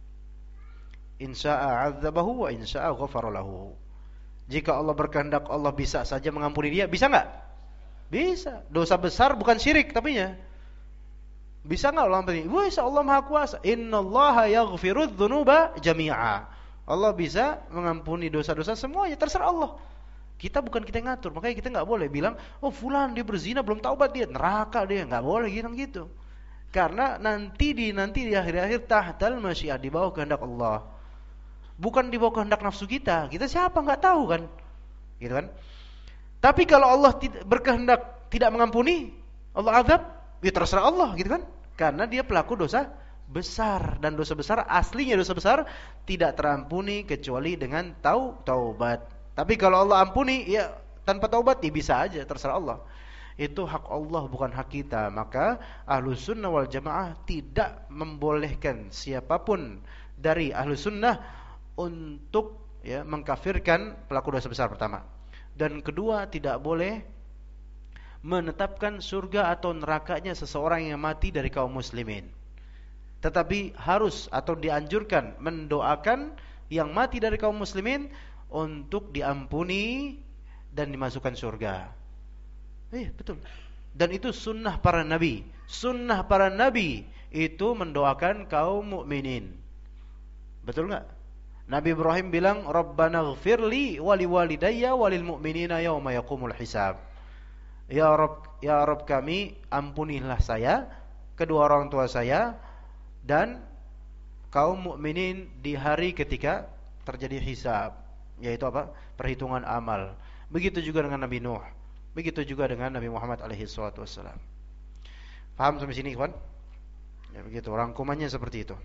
Insya'a 'adzabahu wa insya'a ghafara lahu. Jika Allah berkehendak, Allah bisa saja mengampuni dia. Bisa enggak? Bisa. Dosa besar bukan syirik tapinya. Bisa enggak Allah ampuni? Bisa, Allah Maha Kuasa. Innallaha yaghfirudz dzunuba jami'a. Allah bisa mengampuni dosa-dosa semuanya, terserah Allah. Kita bukan kita yang ngatur, makanya kita enggak boleh bilang, "Oh, fulan dia berzina belum taubat dia, neraka dia." Enggak boleh gitu. Karena nanti di akhir-akhir tahtal masyiah, di bawah kehendak Allah. Bukan di bawah kehendak nafsu kita. Kita siapa enggak tahu kan? Gitu kan? Tapi kalau Allah berkehendak tidak mengampuni, Allah azab, ya terserah Allah, gitu kan? Karena dia pelaku dosa besar, dan dosa besar aslinya dosa besar tidak terampuni kecuali dengan taubat. Tapi kalau Allah ampuni, ya tanpa taubat ya bisa aja, terserah Allah. Itu hak Allah, bukan hak kita. Maka Ahlus Sunnah wal Jamaah tidak membolehkan siapapun dari Ahlus Sunnah untuk mengkafirkan pelaku dosa besar pertama. Dan kedua, tidak boleh menetapkan surga atau nerakanya seseorang yang mati dari kaum muslimin. Tetapi harus atau dianjurkan mendoakan yang mati dari kaum muslimin untuk diampuni dan dimasukkan surga. Betul. Dan itu sunnah para nabi. Sunnah para nabi itu mendoakan kaum mukminin. Betul enggak? Nabi Ibrahim bilang, "Rabbana ighfirli wa liwalidayya wa lil mu'minina yauma yaqumul hisab." Ya Rabb kami, ampunilah saya, kedua orang tua saya, dan kaum mukminin di hari ketika terjadi hisab, yaitu apa? Perhitungan amal. Begitu juga dengan Nabi Nuh. Begitu juga dengan Nabi Muhammad alaihi salatu wassalam. Paham sampai sini, kawan? Ya begitu, rangkumannya seperti itu.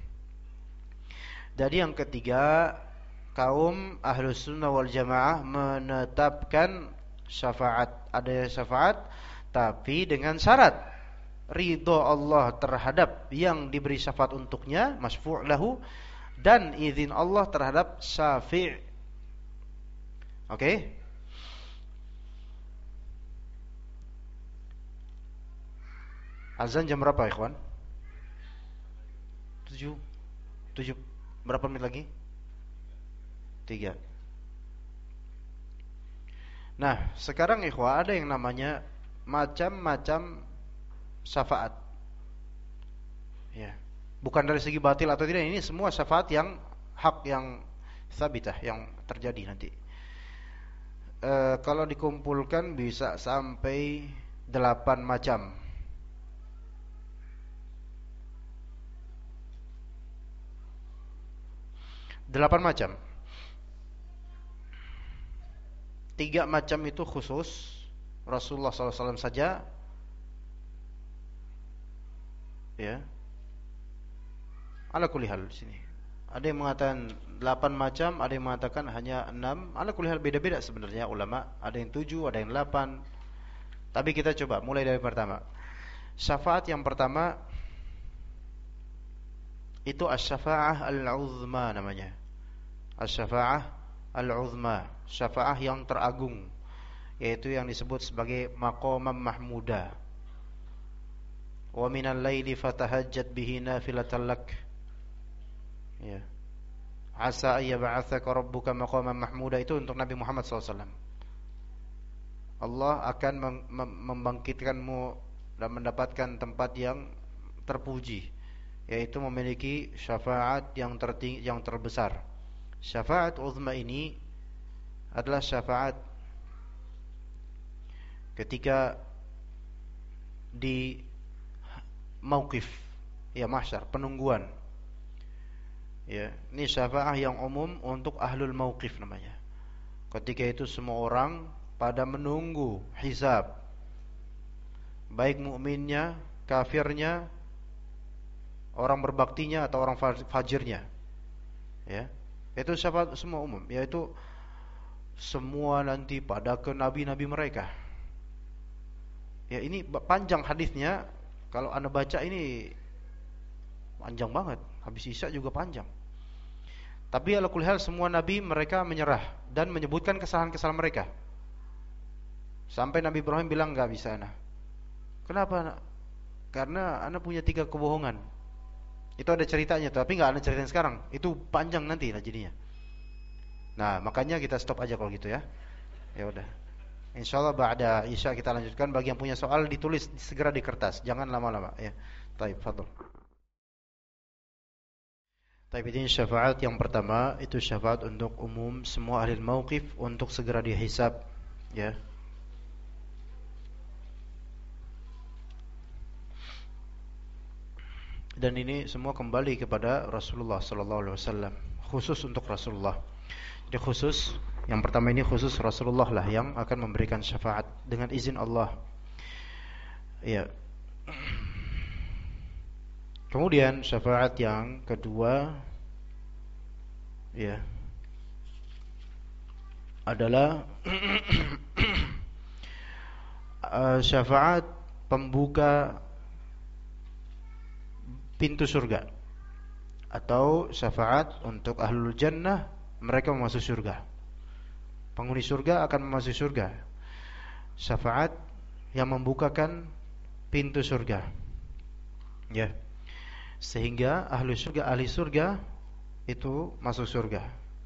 Jadi yang ketiga, kaum Ahlus Sunnah wal Jamaah menetapkan syafaat. Ada syafaat, tapi dengan syarat ridho Allah terhadap yang diberi syafaat untuknya, masyfu' lahu, dan izin Allah terhadap syafi'. Oke? Azan jam berapa, ikhwan? 7. Berapa menit lagi? 3. Nah, sekarang ikhwah, ada yang namanya macam-macam syafaat. Ya. Bukan dari segi batil atau tidak, ini semua syafaat yang hak, yang sabitah, yang terjadi nanti. Kalau dikumpulkan bisa sampai 8 macam. 8 macam. 3 macam itu khusus Rasulullah SAW saja, ya. Ala kulli hal di sini. Ada yang mengatakan 8 macam, ada yang mengatakan hanya 6. Ala kulli hal beda-beda sebenarnya ulama. Ada yang 7, ada yang 8. Tapi kita coba mulai dari pertama. Syafaat yang pertama itu asy-syafa'ah al-'uzma namanya. Asy-syafa'ah al-'uzma, syafaah yang teragung, yaitu yang disebut sebagai maqamam mahmuda. Wa minal laili fatahajjat bihi nafilatan lak. Ya. Asa ayyab'atsaka rabbuka maqaman mahmuda, itu untuk Nabi Muhammad SAW. Allah akan membangkitkanmu dan mendapatkan tempat yang terpuji, yaitu memiliki syafaat yang tertinggi, yang terbesar. Syafaat uzma ini adalah syafaat ketika di mauqif, ya, mahsyar, penungguan. Ya, ini syafaah yang umum untuk ahlul mauqif namanya. Ketika itu semua orang pada menunggu hisab, baik mukminnya, kafirnya, orang berbaktinya atau orang fajirnya. Ya. Itu syafaat semua umum, yaitu semua nanti pada ke nabi-nabi mereka. Ya, ini panjang hadisnya. Kalau Anda baca ini panjang banget. Habis Isya juga panjang. Tapi ala kulli hal semua nabi mereka menyerah dan menyebutkan kesalahan-kesalahan mereka. Sampai Nabi Ibrahim bilang, enggak bisa ana. Kenapa anak? Karena ana punya 3 kebohongan. Itu ada ceritanya, tapi enggak ana ceritain sekarang. Itu panjang nanti lah jadinya. Nah, makanya kita stop aja kalau gitu ya. Ya udah. Insyaallah ba'da Isya kita lanjutkan. Bagi yang punya soal ditulis segera di kertas, jangan lama-lama ya. Baik, fadhil. Baik, ini syafaat yang pertama itu syafaat untuk umum semua ahli mauqif untuk segera dihisab, ya. Dan ini semua kembali kepada Rasulullah sallallahu alaihi wasallam, khusus untuk Rasulullah. Jadi khusus, yang pertama ini khusus Rasulullah lah yang akan memberikan syafaat dengan izin Allah. Ya. Kemudian syafaat yang kedua, ya, adalah syafaat pembuka pintu surga, atau syafaat untuk ahlul jannah, mereka masuk surga. Penghuni surga akan memasuki surga. Syafaat yang membukakan pintu surga, ya, sehingga ahli surga itu masuk surga.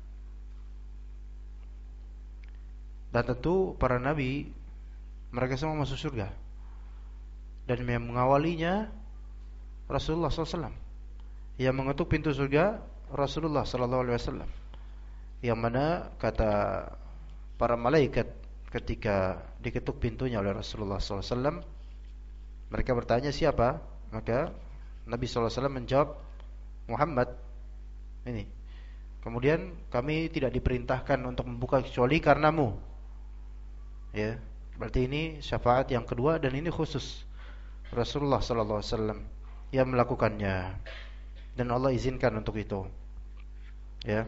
Dan tentu para nabi mereka semua masuk surga. Dan yang mengawalinya Rasulullah SAW. Yang mengetuk pintu surga Rasulullah SAW. Yang mana kata para malaikat ketika diketuk pintunya oleh Rasulullah SAW, mereka bertanya siapa? Maka Nabi SAW menjawab, Muhammad. Ini. Kemudian kami tidak diperintahkan untuk membuka kecuali karenamu. Ya, berarti ini syafaat yang kedua dan ini khusus Rasulullah SAW yang melakukannya dan Allah izinkan untuk itu. Ya.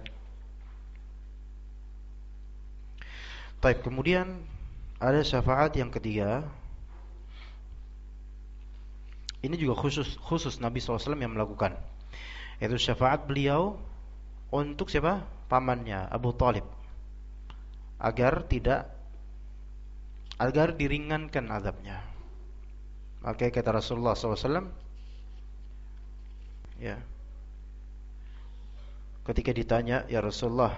Baik, kemudian ada syafaat yang ketiga. Ini juga khusus Nabi SAW yang melakukan. Yaitu syafaat beliau untuk siapa? Pamannya Abu Talib, agar diringankan azabnya. Maka kata Rasulullah SAW, ya, ketika ditanya, ya Rasulullah,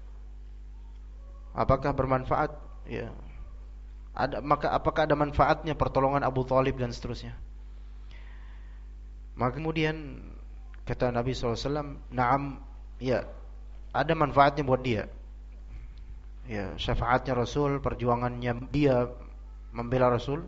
apakah bermanfaat? Ya, apakah ada manfaatnya pertolongan Abu Talib dan seterusnya? Maka kemudian kata Nabi SAW, na'am, ya, ada manfaatnya buat dia. Ya, syafaatnya Rasul, perjuangannya dia membela Rasul.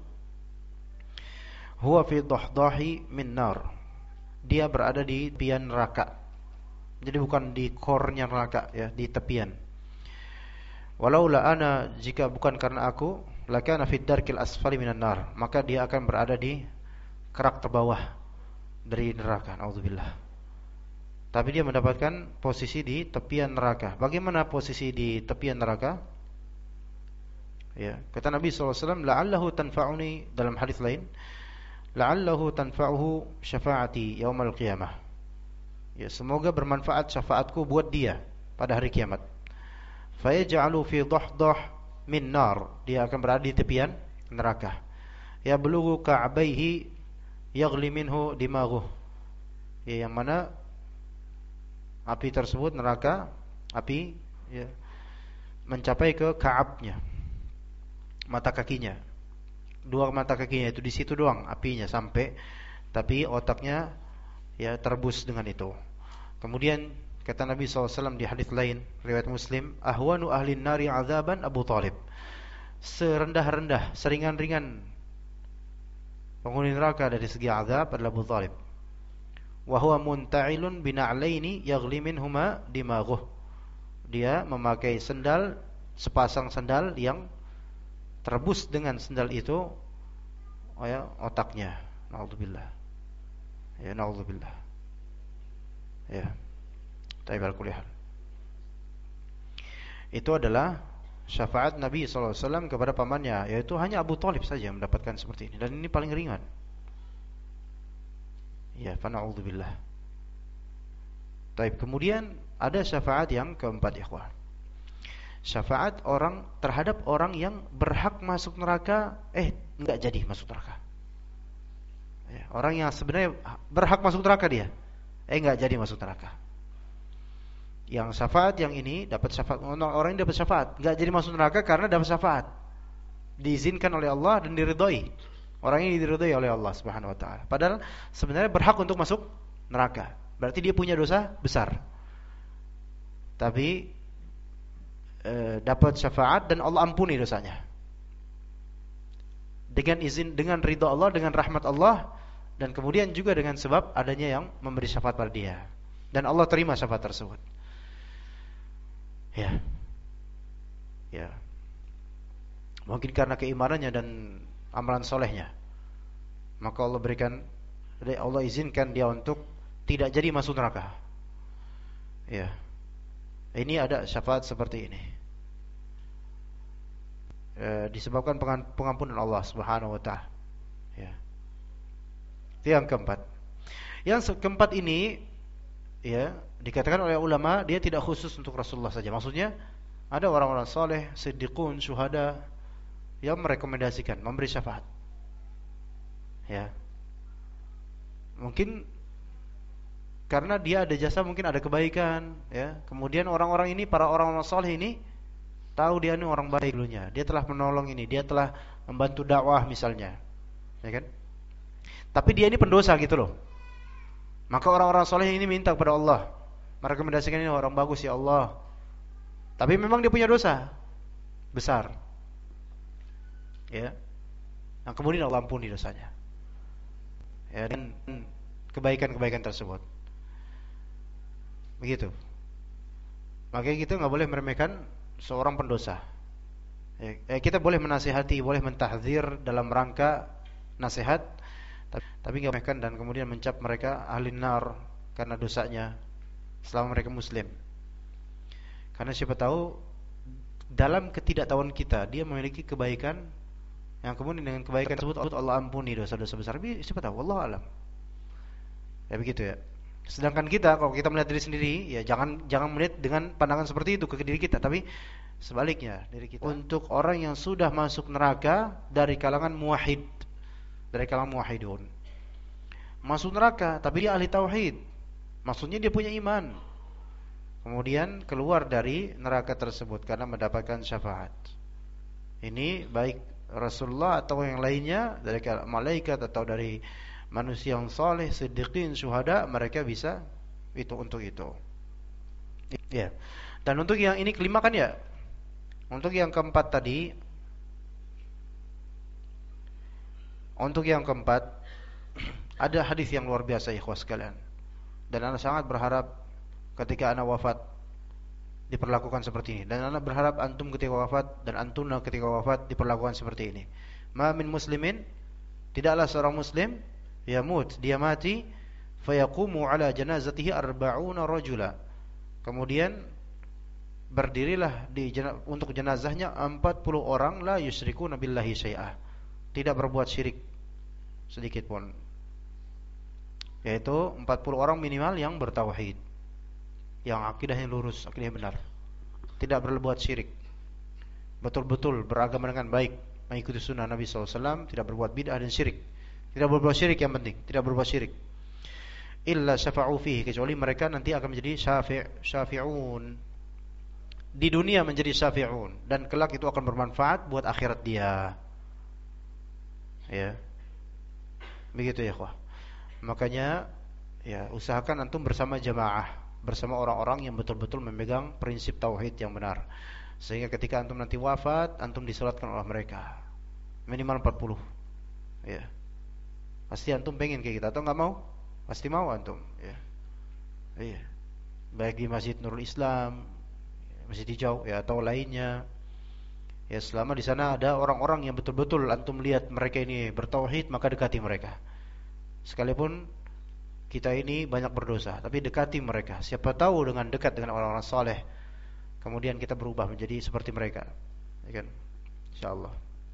Huwa fi dahdahi min nar. Dia berada di tepian neraka. Jadi bukan di core-nya neraka ya, di tepian. Walaula ana, jika bukan karena aku, lakana fid darkil asfali minan nar, maka dia akan berada di kerak terbawah dari neraka. Nauzubillah. Tapi dia mendapatkan posisi di tepian neraka. Bagaimana posisi di tepian neraka? Ya, kata Nabi SAW, la'allahu tanfa'uni, dalam hadis lain, la'allahu tanfa'uhu syafa'ati yaumal qiyamah. Ya, semoga bermanfaat syafaatku buat dia pada hari kiamat. Fayaj'alu fi dahdah min nar, dia akan berada di tepian neraka. Ya belughu ka'baihi yaghli minhu dimaghuh. Ya, yang mana api tersebut, neraka api ya, mencapai ke ka'abnya, mata kakinya. Dua mata kakinya itu di situ doang apinya sampai, tapi otaknya ya terbus dengan itu. Kemudian kata Nabi SAW di hadis lain riwayat Muslim, ahwanu ahlin nari azaban Abu Talib, serendah-rendah, seringan-ringan penghuni neraka dari segi azab adalah Abu Talib. Wa huwa munta'ilun bina'laini yaghli minhuma dimaghuh, dia memakai sendal, sepasang sendal yang terbus dengan sendal itu ya, otaknya. Naudzubillah. Ya, naudzubillah. Ya. Taibal kulihal. Itu adalah syafaat Nabi SAW kepada pamannya, yaitu hanya Abu Talib saja yang mendapatkan seperti ini, dan ini paling ringan. Ya, fa naudzubillah. Taib. Kemudian ada syafaat yang keempat, ikhwah. Syafaat orang terhadap orang yang berhak masuk neraka, enggak jadi masuk neraka. Ya, orang yang sebenarnya berhak masuk neraka dia, enggak jadi masuk neraka. Yang syafaat yang ini dapat syafaat, orang ini dapat syafaat, enggak jadi masuk neraka karena dapat syafaat, diizinkan oleh Allah dan diridhoi. Orang ini diridhoi oleh Allah Subhanahu wa taala. Padahal sebenarnya berhak untuk masuk neraka. Berarti dia punya dosa besar. Tapi dapat syafaat dan Allah ampuni dosanya. Dengan izin, dengan ridha Allah, dengan rahmat Allah, dan kemudian juga dengan sebab adanya yang memberi syafaat pada dia. Dan Allah terima syafaat tersebut. Ya. Ya. Mungkin karena keimanannya dan amalan solehnya, maka Allah berikan, Allah izinkan dia untuk tidak jadi masuk neraka. Ya. Ini ada syafaat seperti ini. Disebabkan pengampunan Allah Subhanahu wa taala. Ya. Itu yang keempat. Yang keempat ini ya, dikatakan oleh ulama dia tidak khusus untuk Rasulullah saja. Maksudnya ada orang-orang saleh, siddiqun, syuhada yang merekomendasikan, memberi syafaat. Ya. Mungkin karena dia ada jasa, mungkin ada kebaikan, ya. Kemudian orang-orang ini, para orang-orang saleh ini tahu dia ini orang baik dulunya. Dia telah menolong ini, dia telah membantu dakwah misalnya. Ya kan? Tapi dia ini pendosa gitu loh. Maka orang-orang saleh ini minta kepada Allah, merekomendasikan ini orang bagus ya Allah. Tapi memang dia punya dosa besar. Ya. Nah, kemudian Allah ampuni dosanya. Ya, dan kebaikan-kebaikan tersebut. Begitu. Makanya kita nggak boleh meremehkan seorang pendosa. Kita boleh menasihati, boleh mentahdzir dalam rangka nasihat, tapi nggak meremehkan dan kemudian mencap mereka ahli nar karena dosanya, selama mereka muslim. Karena siapa tahu dalam ketidaktahuan kita dia memiliki kebaikan yang kemudian dengan kebaikan tersebut Allah ampuni dosa-dosa besar. Siapa tahu, wallahu alam. Ya begitu ya. Sedangkan kita, kalau kita melihat diri sendiri, ya jangan melihat dengan pandangan seperti itu ke diri kita, tapi sebaliknya, diri kita untuk orang yang sudah masuk neraka dari kalangan muwahhid, dari kalangan muwahhidun. Masuk neraka tapi dia ahli tauhid. Maksudnya dia punya iman. Kemudian keluar dari neraka tersebut karena mendapatkan syafaat. Ini baik Rasulullah atau yang lainnya dari malaikat atau dari manusia yang saleh, siddiqin, syuhada, mereka bisa itu untuk itu. Ya. Dan untuk yang ini kelima kan ya. Untuk yang keempat tadi, untuk yang keempat ada hadis yang luar biasa ikhwas sekalian. Dan Anda sangat berharap ketika ana wafat diperlakukan seperti ini, dan ana berharap antum ketika wafat dan antuna ketika wafat diperlakukan seperti ini. Ma min muslimin, tidaklah seorang muslim yamut, dia mati, fayaqumu ala janazatihi arba'una rajula, kemudian berdirilah untuk jenazahnya 40 orang, la yusyrikuna billahi syai'ah, tidak berbuat syirik sedikit pun, yaitu 40 orang minimal yang bertauhid, yang akidahnya lurus, akidahnya benar, tidak berbuat syirik, betul-betul beragama dengan baik, mengikuti sunnah Nabi SAW, tidak berbuat bid'ah dan syirik. Tidak berbuat syirik yang penting, tidak berbuat syirik. Illa syafa'u fihi, kecuali mereka nanti akan menjadi syafi'un. Di dunia menjadi syafi'un, dan kelak itu akan bermanfaat buat akhirat dia. Ya. Begitu ya, ikhwah. Makanya ya, usahakan antum bersama jamaah, bersama orang-orang yang betul-betul memegang prinsip tauhid yang benar, sehingga ketika antum nanti wafat, antum disolatkan oleh mereka minimal 40. Ya. Pasti antum pengen kayak gitu atau enggak mau? Pasti mau antum, ya. Iya. Baik di Masjid Nurul Islam, Masjid Hijau ya, atau lainnya. Ya, selama di sana ada orang-orang yang betul-betul antum lihat mereka ini bertauhid, maka dekati mereka. Sekalipun kita ini banyak berdosa, tapi dekati mereka. Siapa tahu dengan dekat dengan orang-orang saleh, kemudian kita berubah menjadi seperti mereka, ya kan? Insyaallah.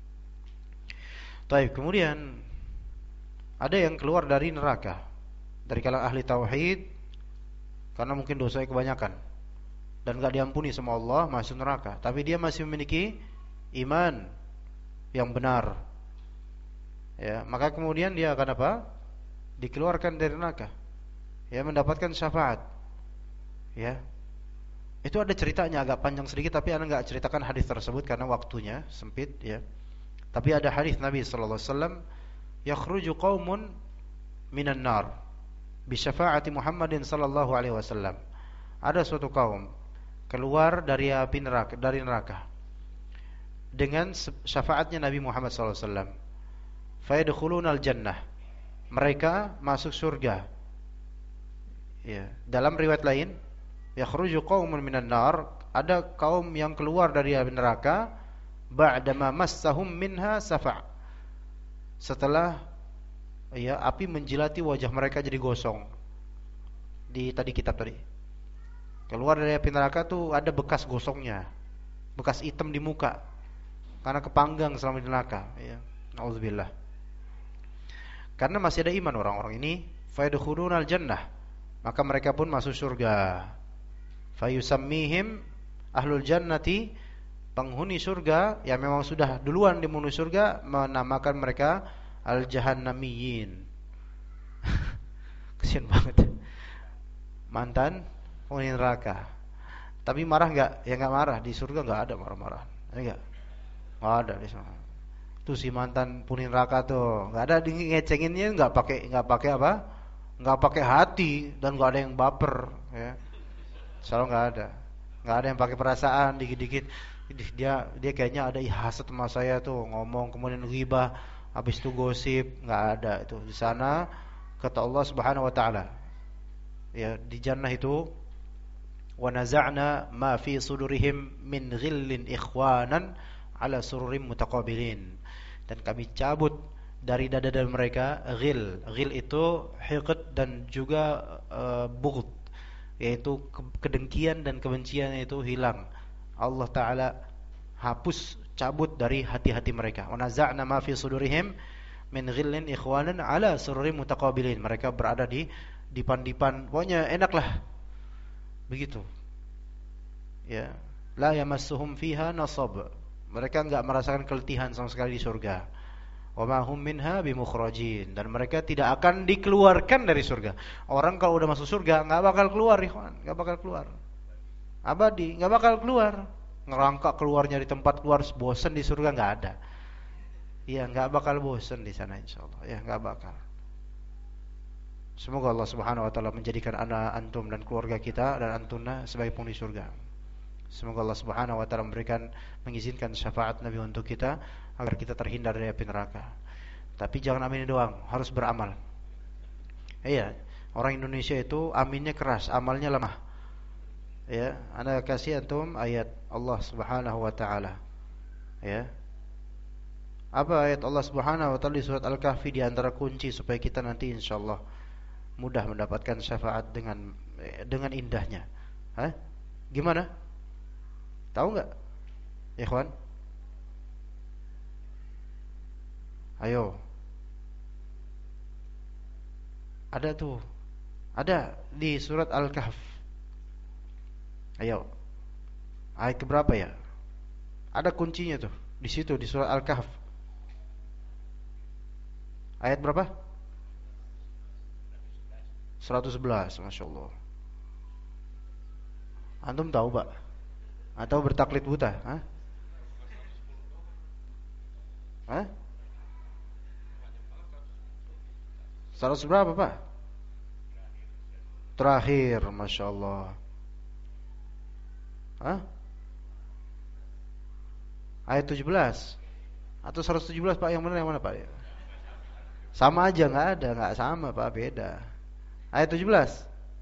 Baik, kemudian ada yang keluar dari neraka dari kalangan ahli tauhid karena mungkin dosanya kebanyakan dan enggak diampuni sama Allah, masuk neraka, tapi dia masih memiliki iman yang benar. Ya, maka kemudian dia akan apa? Dikeluarkan dari neraka. Ya, mendapatkan syafaat. Ya. Itu ada ceritanya agak panjang sedikit, tapi ana enggak ceritakan hadis tersebut karena waktunya sempit, ya. Tapi ada hadis Nabi sallallahu alaihi wasallam, yakhruju qaumun minan nar bi syafaati Muhammadin sallallahu alaihi wasallam. Ada suatu kaum keluar dari api neraka, dari neraka, dengan syafaatnya Nabi Muhammad sallallahu alaihi wasallam. Fa yadkhulunal jannah, mereka masuk surga. Ya, dalam riwayat lain, yakhruju qaumun minan nar, ada kaum yang keluar dari api neraka ba'dama massahum minha safa', setelah ya api menjilati wajah mereka jadi gosong. Di tadi kitab tadi, keluar dari api neraka tuh ada bekas gosongnya, bekas hitam di muka karena kepanggang selama di neraka, ya. Nauzubillah. Karena masih ada iman orang-orang ini, fayadkhulunal jannah, maka mereka pun masuk surga. Fayusammihim ahlul jannati, penghuni surga yang memang sudah duluan di penghuni surga menamakan mereka al-jahannamiyin. Kesian banget, mantan penghuni neraka. Tapi marah enggak? Ya enggak marah. Di surga enggak ada marah-marah. Enggak. Enggak ada di sana. Tuh si mantan penghuni neraka tuh enggak ada ngecenginnya, enggak pakai apa? Enggak pakai hati dan enggak ada yang baper, ya. Selalu enggak ada. Enggak ada yang pakai perasaan dikit-dikit. Dia kayaknya ada hasad sama saya tuh, ngomong kemudian ghibah, habis itu gosip, enggak ada itu. Di sana kata Allah Subhanahu wa taala, ya, di jannah itu, wa naza'na ma fi sudurihim min ghillin ikhwanan ala sururim mutaqabilin, dan kami cabut dari dada-dada mereka ghil. Ghil itu hiqd dan juga bughd, yaitu kedengkian dan kebencian itu hilang. Allah Ta'ala hapus, cabut dari hati-hati mereka. Wa naza'na ma fi sudurihim min ghillin ikhwanan ala sururim mutaqabilin. Mereka berada di dipan-dipan, pokoknya enaklah begitu, ya. La yamassuhum fiha nasab, mereka enggak merasakan keletihan sama sekali di surga. Wa ma hum minha bimukhrajin, dan mereka tidak akan dikeluarkan dari surga. Orang kalau udah masuk surga enggak bakal keluar, ikhwan, enggak bakal keluar. Abadi, enggak bakal keluar. Ngerangkak keluarnya di tempat keluar, bosan di surga enggak ada. Iya, enggak bakal bosan di sana insyaallah. Ya, enggak bakal. Semoga Allah Subhanahu wa taala menjadikan ana, antum dan keluarga kita dan antuna sebagai penghuni surga. Semoga Allah Subhanahu wa taala mengizinkan syafaat Nabi untuk kita agar kita terhindar dari api neraka. Tapi jangan amin doang, harus beramal. Iya, orang Indonesia itu aminnya keras, amalnya lemah. Ya, ana kasih antum ayat Allah Subhanahu wa taala. Ya. Apa ayat Allah Subhanahu wa taala di surat Al-Kahfi di antara kunci supaya kita nanti insyaallah mudah mendapatkan syafaat dengan indahnya. Hah? Gimana? Tahu enggak? Ikhwan? Ayo. Ada tuh. Ada di surat Al-Kahf. Ayo. Ayat keberapa ya? Ada kuncinya tuh di situ di surat Al-Kahf. Ayat berapa? 111, Masya Allah. Antum tahu Pak? Atau bertaklid buta? Hah? Hah? 100 berapa Pak? Terakhir, Masya Allah. Hah? Ayat 17 atau 117 Pak, yang mana Pak? Sama aja, nggak sama Pak, beda. Ayat 17.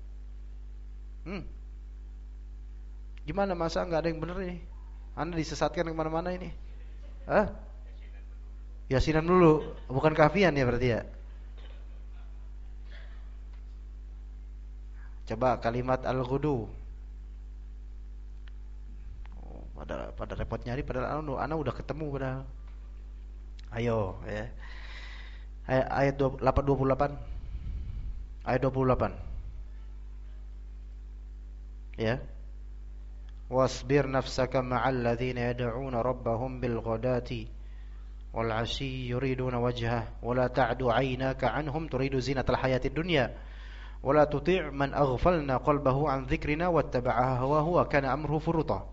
Gimana, masa nggak ada yang benar ini? Anda disesatkan kemana-mana ini. Hah? Yasinan dulu, bukan kafian ya berarti ya. Coba kalimat al-ghudu. Oh, pada repot nyari, padahal ana udah ketemu padahal. Ayo ya. Ayat 28. Ayat 28. Ya. Wasbir nafsaka ma'al ladzina yad'una rabbahum bil ghadati wal 'ashyi yuriduna wajhah wa la ta'du 'ainaka 'anhum turidu zinatal hayatid dunya wa la tuti' man aghfalna qalbahu 'an dzikrina wattaba'a hawahu wa kana amruhu furuta.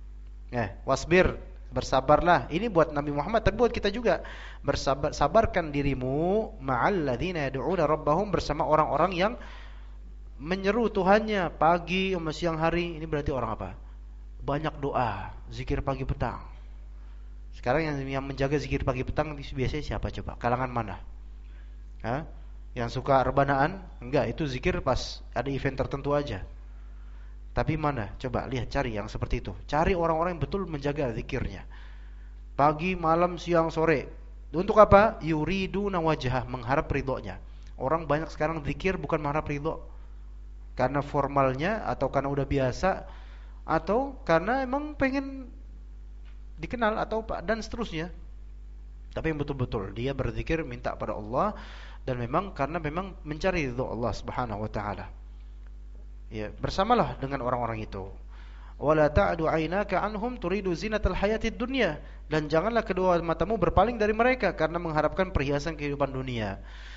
Wasbir, bersabarlah. Ini buat Nabi Muhammad, tapi buat kita juga. Sabarkan dirimu ma'al ladzina yad'una rabbahum, bersama orang-orang yang menyeru Tuhannya pagi sama siang hari. Ini berarti orang apa? Banyak doa, zikir pagi petang. Sekarang yang menjaga zikir pagi petang biasanya siapa coba? Kalangan mana? Hah? Yang suka rebanaan? Enggak, itu zikir pas ada event tertentu aja. Tapi mana? Coba lihat, cari yang seperti itu. Cari orang-orang yang betul menjaga zikirnya. Pagi, malam, siang, sore. Untuk apa? Yuriduna wajhah, mengharap ridhonya. Orang banyak sekarang zikir bukan mengharap ridho, karena formalnya atau karena udah biasa, atau karena emang pengen dikenal atau dan seterusnya. Tapi yang betul-betul dia berzikir minta pada Allah, dan memang karena memang mencari ridho Allah Subhanahu wa taala. Ya, bersamalah dengan orang-orang itu. Wala ta'du 'ainaka 'anhum turidu zinatal hayatid dunya, dan janganlah kedua matamu berpaling dari mereka karena mengharapkan perhiasan kehidupan dunia.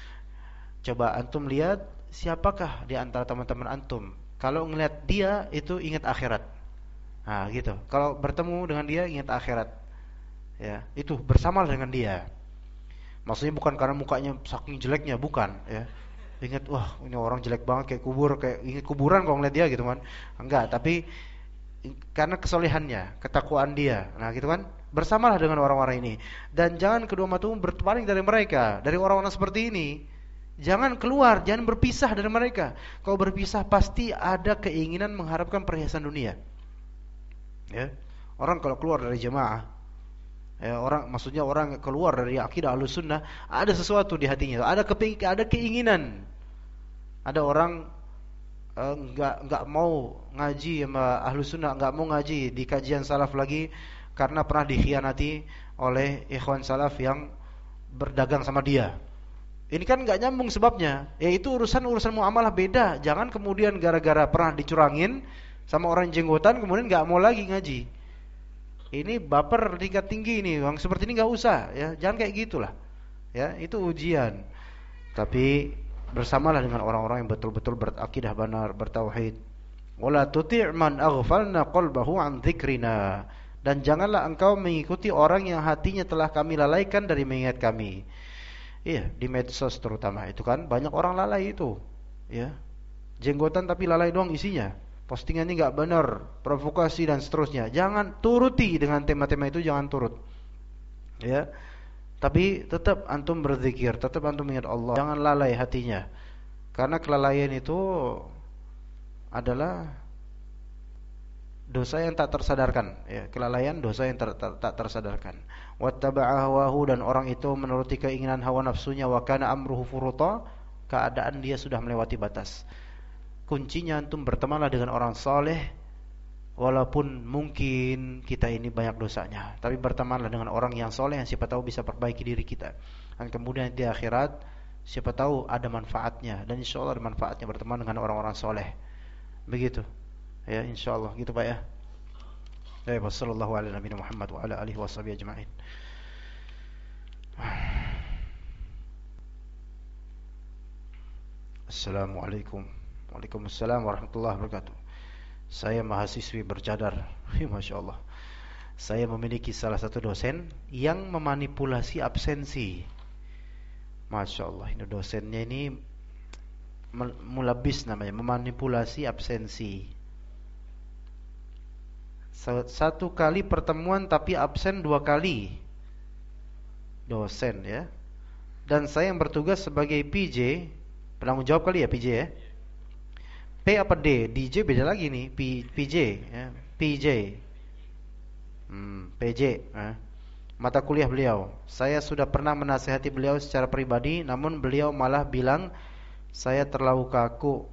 Coba antum lihat, siapakah di antara teman-teman antum kalau ngelihat dia itu ingat akhirat? Nah, gitu. Kalau bertemu dengan dia ingat akhirat. Ya, itu bersamalah dengan dia. Maksudnya bukan karena mukanya saking jeleknya, bukan, ya. Ingat, wah, ini orang jelek banget kayak kubur, kayak ingat kuburan kalau ngeliat dia gitu kan. Enggak, tapi karena kesolehannya, ketakwaan dia. Nah, gitu kan? Bersamalah dengan orang-orang ini, dan jangan kedua matamu berpaling dari mereka, dari orang-orang seperti ini. Jangan keluar, jangan berpisah dari mereka. Kalau berpisah pasti ada keinginan mengharapkan perhiasan dunia. Ya. Orang kalau keluar dari jamaah, maksudnya orang keluar dari akidah Ahlussunnah, ada sesuatu di hatinya, ada keinginan. Ada orang enggak mau ngaji sama Ahlussunnah, enggak mau ngaji di kajian salaf lagi karena pernah dikhianati oleh ikhwan salaf yang berdagang sama dia. Ini kan enggak nyambung sebabnya. Itu urusan muamalah beda. Jangan kemudian gara-gara pernah dicurangin sama orang jenggotan kemudian enggak mau lagi ngaji. Ini baper tingkat tinggi ini, orang seperti ini enggak usah, ya. Jangan kayak gitulah. Ya, itu ujian. Tapi bersamalah dengan orang-orang yang betul-betul berakidah benar, bertauhid. Wala tuti' man aghfalna qalbahu an dzikrina, dan janganlah engkau mengikuti orang yang hatinya telah kami lalaikan dari mengingat kami. Iya, di medsos terutama itu kan banyak orang lalai itu, ya. Jenggotan tapi lalai doang isinya. Postingannya enggak benar, provokasi dan seterusnya. Jangan turuti dengan tema-tema itu, jangan turut. Ya. Tapi tetap antum berzikir, tetap antum ingat Allah. Jangan lalai hatinya. Karena kelalaian itu adalah dosa yang tak tersadarkan, ya, kelalaian dosa yang tak tersadarkan. Wattaba'a hawahu, dan orang itu menuruti keinginan hawa nafsunya, wa kana amruhu furuta, keadaan dia sudah melewati batas. Kuncinya antum bertemanlah dengan orang saleh, walaupun mungkin kita ini banyak dosanya, tapi bertemanlah dengan orang yang saleh yang siapa tahu bisa perbaiki diri kita. Dan kemudian di akhirat siapa tahu ada manfaatnya, dan insyaallah ada manfaatnya berteman dengan orang-orang saleh. Begitu. Ya, insyaallah gitu Pak ya. Ya, sallallahu alaihi nabi Muhammad wa ala alihi washabihi ajma'in. Assalamualaikum. Waalaikumsalam warahmatullahi wabarakatuh. Saya mahasiswi bercadar. Masya Allah. Saya memiliki salah satu dosen yang memanipulasi absensi. Masya Allah, ini dosennya ini mulabis namanya, memanipulasi absensi. Satu kali pertemuan tapi absen 2 kali. Dosen ya. Dan saya yang bertugas sebagai PJ, penanggung jawab kali ya PJ ya. P apa D? DJ beda lagi nih. PJ ya. PJ. PJ ya. Mata kuliah beliau. Saya sudah pernah menasihati beliau secara pribadi, namun beliau malah bilang saya terlalu kaku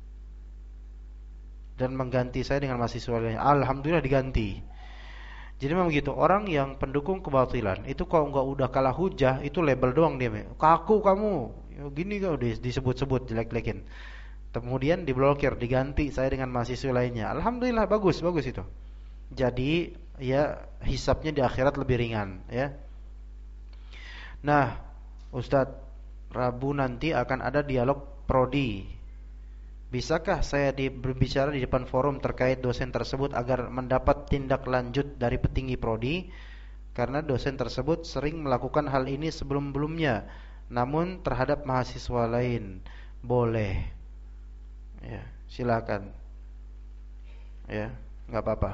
dan mengganti saya dengan mahasiswa lainnya. Alhamdulillah diganti. Jadi memang begitu, orang yang pendukung kebatilan itu kalau enggak udah kalah hujah, itu label doang dia. Kaku kamu, gini kau disebut-sebut, jelek-jelekin. Kemudian diblokir, diganti saya dengan mahasiswa lainnya. Alhamdulillah bagus itu. Jadi ya hisabnya di akhirat lebih ringan ya. Nah, Ustadz, Rabu nanti akan ada dialog prodi. Bisakah saya berbicara di depan forum terkait dosen tersebut agar mendapat tindak lanjut dari petinggi prodi? Karena dosen tersebut sering melakukan hal ini sebelum-belumnya, namun terhadap mahasiswa lain. Boleh. Ya, silakan. Ya, nggak apa-apa.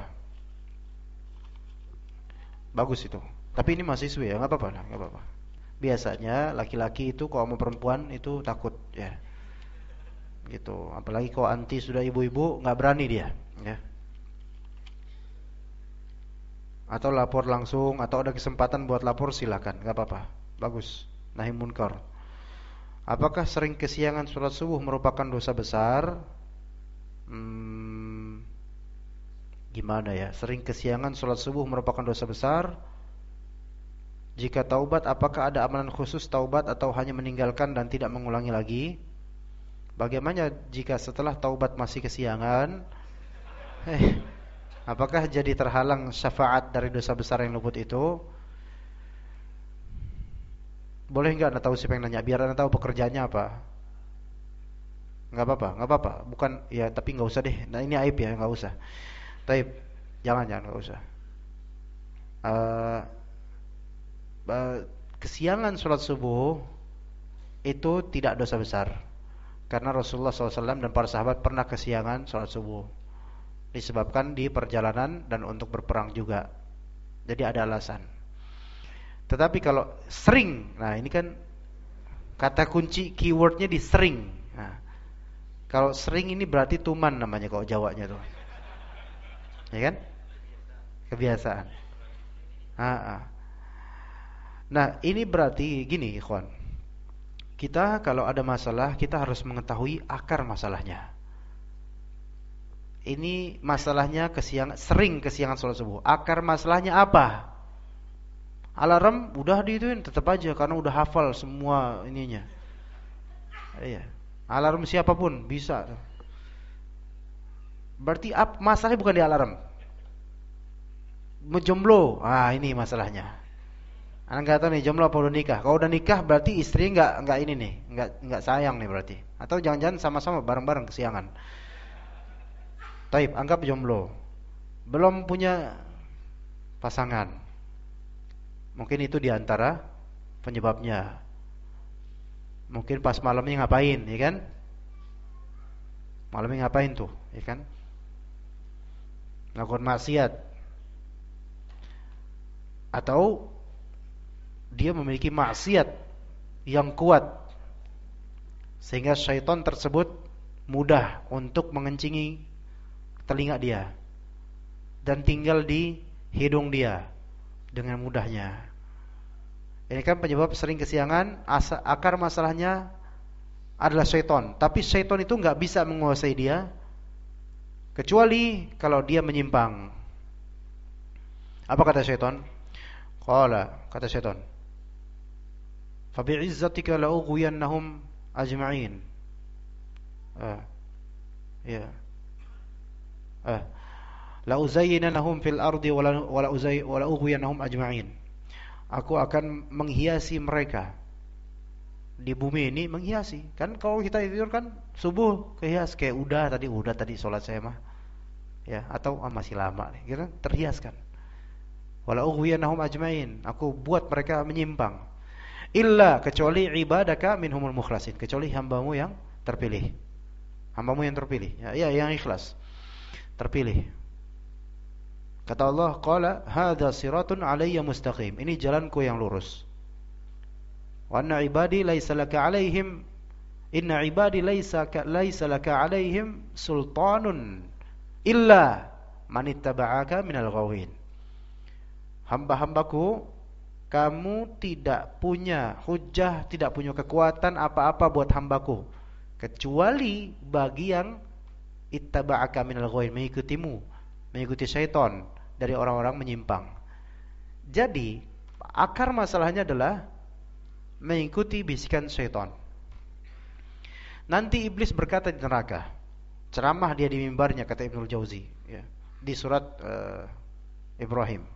Bagus itu. Tapi ini mahasiswa ya, nggak apa-apa lah, nggak apa-apa. Biasanya laki-laki itu kalau mau perempuan itu takut ya. Gitu. Apalagi kalau anti sudah ibu-ibu nggak berani dia ya. Atau lapor langsung, atau ada kesempatan buat lapor, silakan, nggak apa-apa. Bagus. Nahi munkar. Apakah sering kesiangan sholat subuh merupakan dosa besar? Gimana ya? Sering kesiangan sholat subuh merupakan dosa besar? Jika taubat, apakah ada amalan khusus taubat atau hanya meninggalkan dan tidak mengulangi lagi? Bagaimana jika setelah taubat masih kesiangan? Apakah jadi terhalang syafaat dari dosa besar yang luput itu? Boleh nggak Anda tahu, siapa yang nanya? Biar Anda tahu pekerjaannya apa. Nggak apa-apa. Bukan ya, tapi nggak usah deh. Nah ini aib ya, nggak usah. Taib, jangan nggak usah. Kesiangan sholat subuh itu tidak dosa besar. Karena Rasulullah SAW dan para sahabat pernah kesiangan sholat subuh, disebabkan di perjalanan dan untuk berperang juga. Jadi ada alasan. Tetapi kalau sering, nah ini kan kata kunci keywordnya di sering. Nah, kalau sering ini berarti tuman namanya kalau Jawanya tuh, ya kan? Kebiasaan. Nah ini berarti gini ikhwan, kita kalau ada masalah kita harus mengetahui akar masalahnya. Ini masalahnya sering kesiangan sholat subuh. Akar masalahnya apa? Alarm udah diituin tetap aja karena udah hafal semua ininya. Iya. Alarm siapapun bisa. Berarti masalahnya bukan di alarm. Menjomblo, ini masalahnya. Anda nggak tahu nih jomblo apa udah nikah. Kalau udah nikah berarti istri nggak ini nih, nggak sayang nih berarti. Atau jangan-jangan sama-sama bareng-bareng kesiangan. Taib, anggap jomblo, belum punya pasangan. Mungkin itu diantara penyebabnya. Mungkin pas malamnya ngapain, ya kan? Malamnya ngapain tuh, ya kan? Melakukan maksiat. Atau dia memiliki maksiat yang kuat sehingga syaitan tersebut mudah untuk mengencingi telinga dia. dan tinggal di hidung dia dengan mudahnya. Ini kan penyebab sering kesiangan. Akar masalahnya adalah syaitan. Tapi syaitan itu nggak bisa menguasai dia kecuali kalau dia menyimpang. Apa kata syaitan? Kata syaitan, fabi'izzatika la'ughwiyannahum ajma'in. Ya. La'uzayyinannahum fil ardi wa la'ughwiyannahum ajma'in. Aku akan menghiasi mereka di bumi ini, menghiasi. Kan kalau kita tidur kan subuh kehias kayak udah tadi salat saya mah. Ya, atau masih lama nih, gitu, terhias kan. Wala ughwiyannahum ajmain. Aku buat mereka menyimpang. Illa, kecuali ibadaka minhumul mukhlasin, kecuali hambamu yang terpilih. Hambamu yang terpilih. Ya, yang ikhlas. Terpilih. Kata Allah, qala hadza siratun alayya mustaqim. Ini jalanku yang lurus. Wa anna ibadi laisa laka alaihim inna ibadi laisa laka alaihim sultanun illa man ittaba'aka minal ghawin. Hamba-hambaku, kamu tidak punya hujah, tidak punya kekuatan apa-apa buat hambaku kecuali bagi yang ittaba'aka minal ghawin, mengikutimu, mengikuti syaitan dari orang-orang menyimpang. Jadi akar masalahnya adalah mengikuti bisikan syaitan. Nanti iblis berkata di neraka, ceramah dia di mimbarnya, kata Ibnul Jauzi, ya, di surat Ibrahim.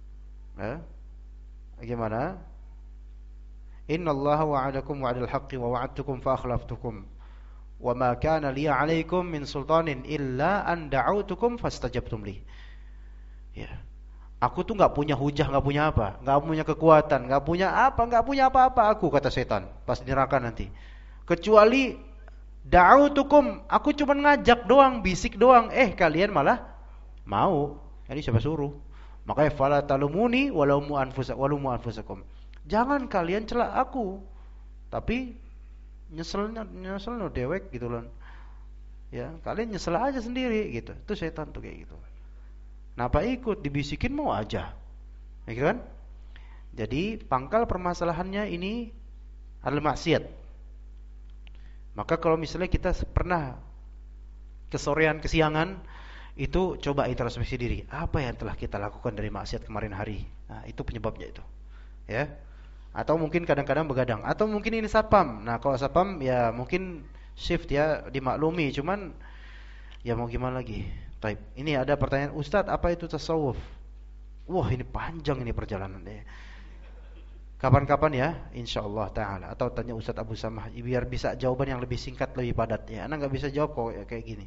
Gimana? Innallaha wa'adakum wa'adal haqqi wa wa'adtukum fa akhlaftukum wa ma kana li 'alaikum min sultanin illa an da'autukum fastajabtum li. Ya. Aku tuh enggak punya hujah, enggak punya apa, enggak punya kekuatan, enggak punya apa-apa aku, kata setan pas di neraka nanti. Kecuali da'autukum, aku cuma ngajak doang, bisik doang, kalian malah mau. Jadi siapa suruh? Makanya fala talumuni walumu anfusakum. Jangan kalian celak aku, tapi nyesel dewek gitu loh. Ya, kalian nyesel aja sendiri gitu. Itu setan tuh kayak gitu. Kenapa ikut? Dibisikin mau aja. Ya gitu kan? Jadi pangkal permasalahannya ini adalah maksiat. Maka kalau misalnya kita pernah kesorean, kesiangan, itu coba introspeksi diri. Apa yang telah kita lakukan dari maksiat kemarin hari? Nah, itu penyebabnya itu. Ya. Atau mungkin kadang-kadang begadang, atau mungkin ini satpam. Nah, kalau satpam ya mungkin shift ya, dimaklumi, cuman ya mau gimana lagi? Baik. Ini ada pertanyaan, Ustadz, apa itu tasawuf? Wah, ini panjang ini perjalanannya. Kapan-kapan ya, insyaallah taala, atau tanya Ustadz Abu Samah biar bisa jawaban yang lebih singkat, lebih padat ya. Anak enggak bisa jawab kok kayak gini.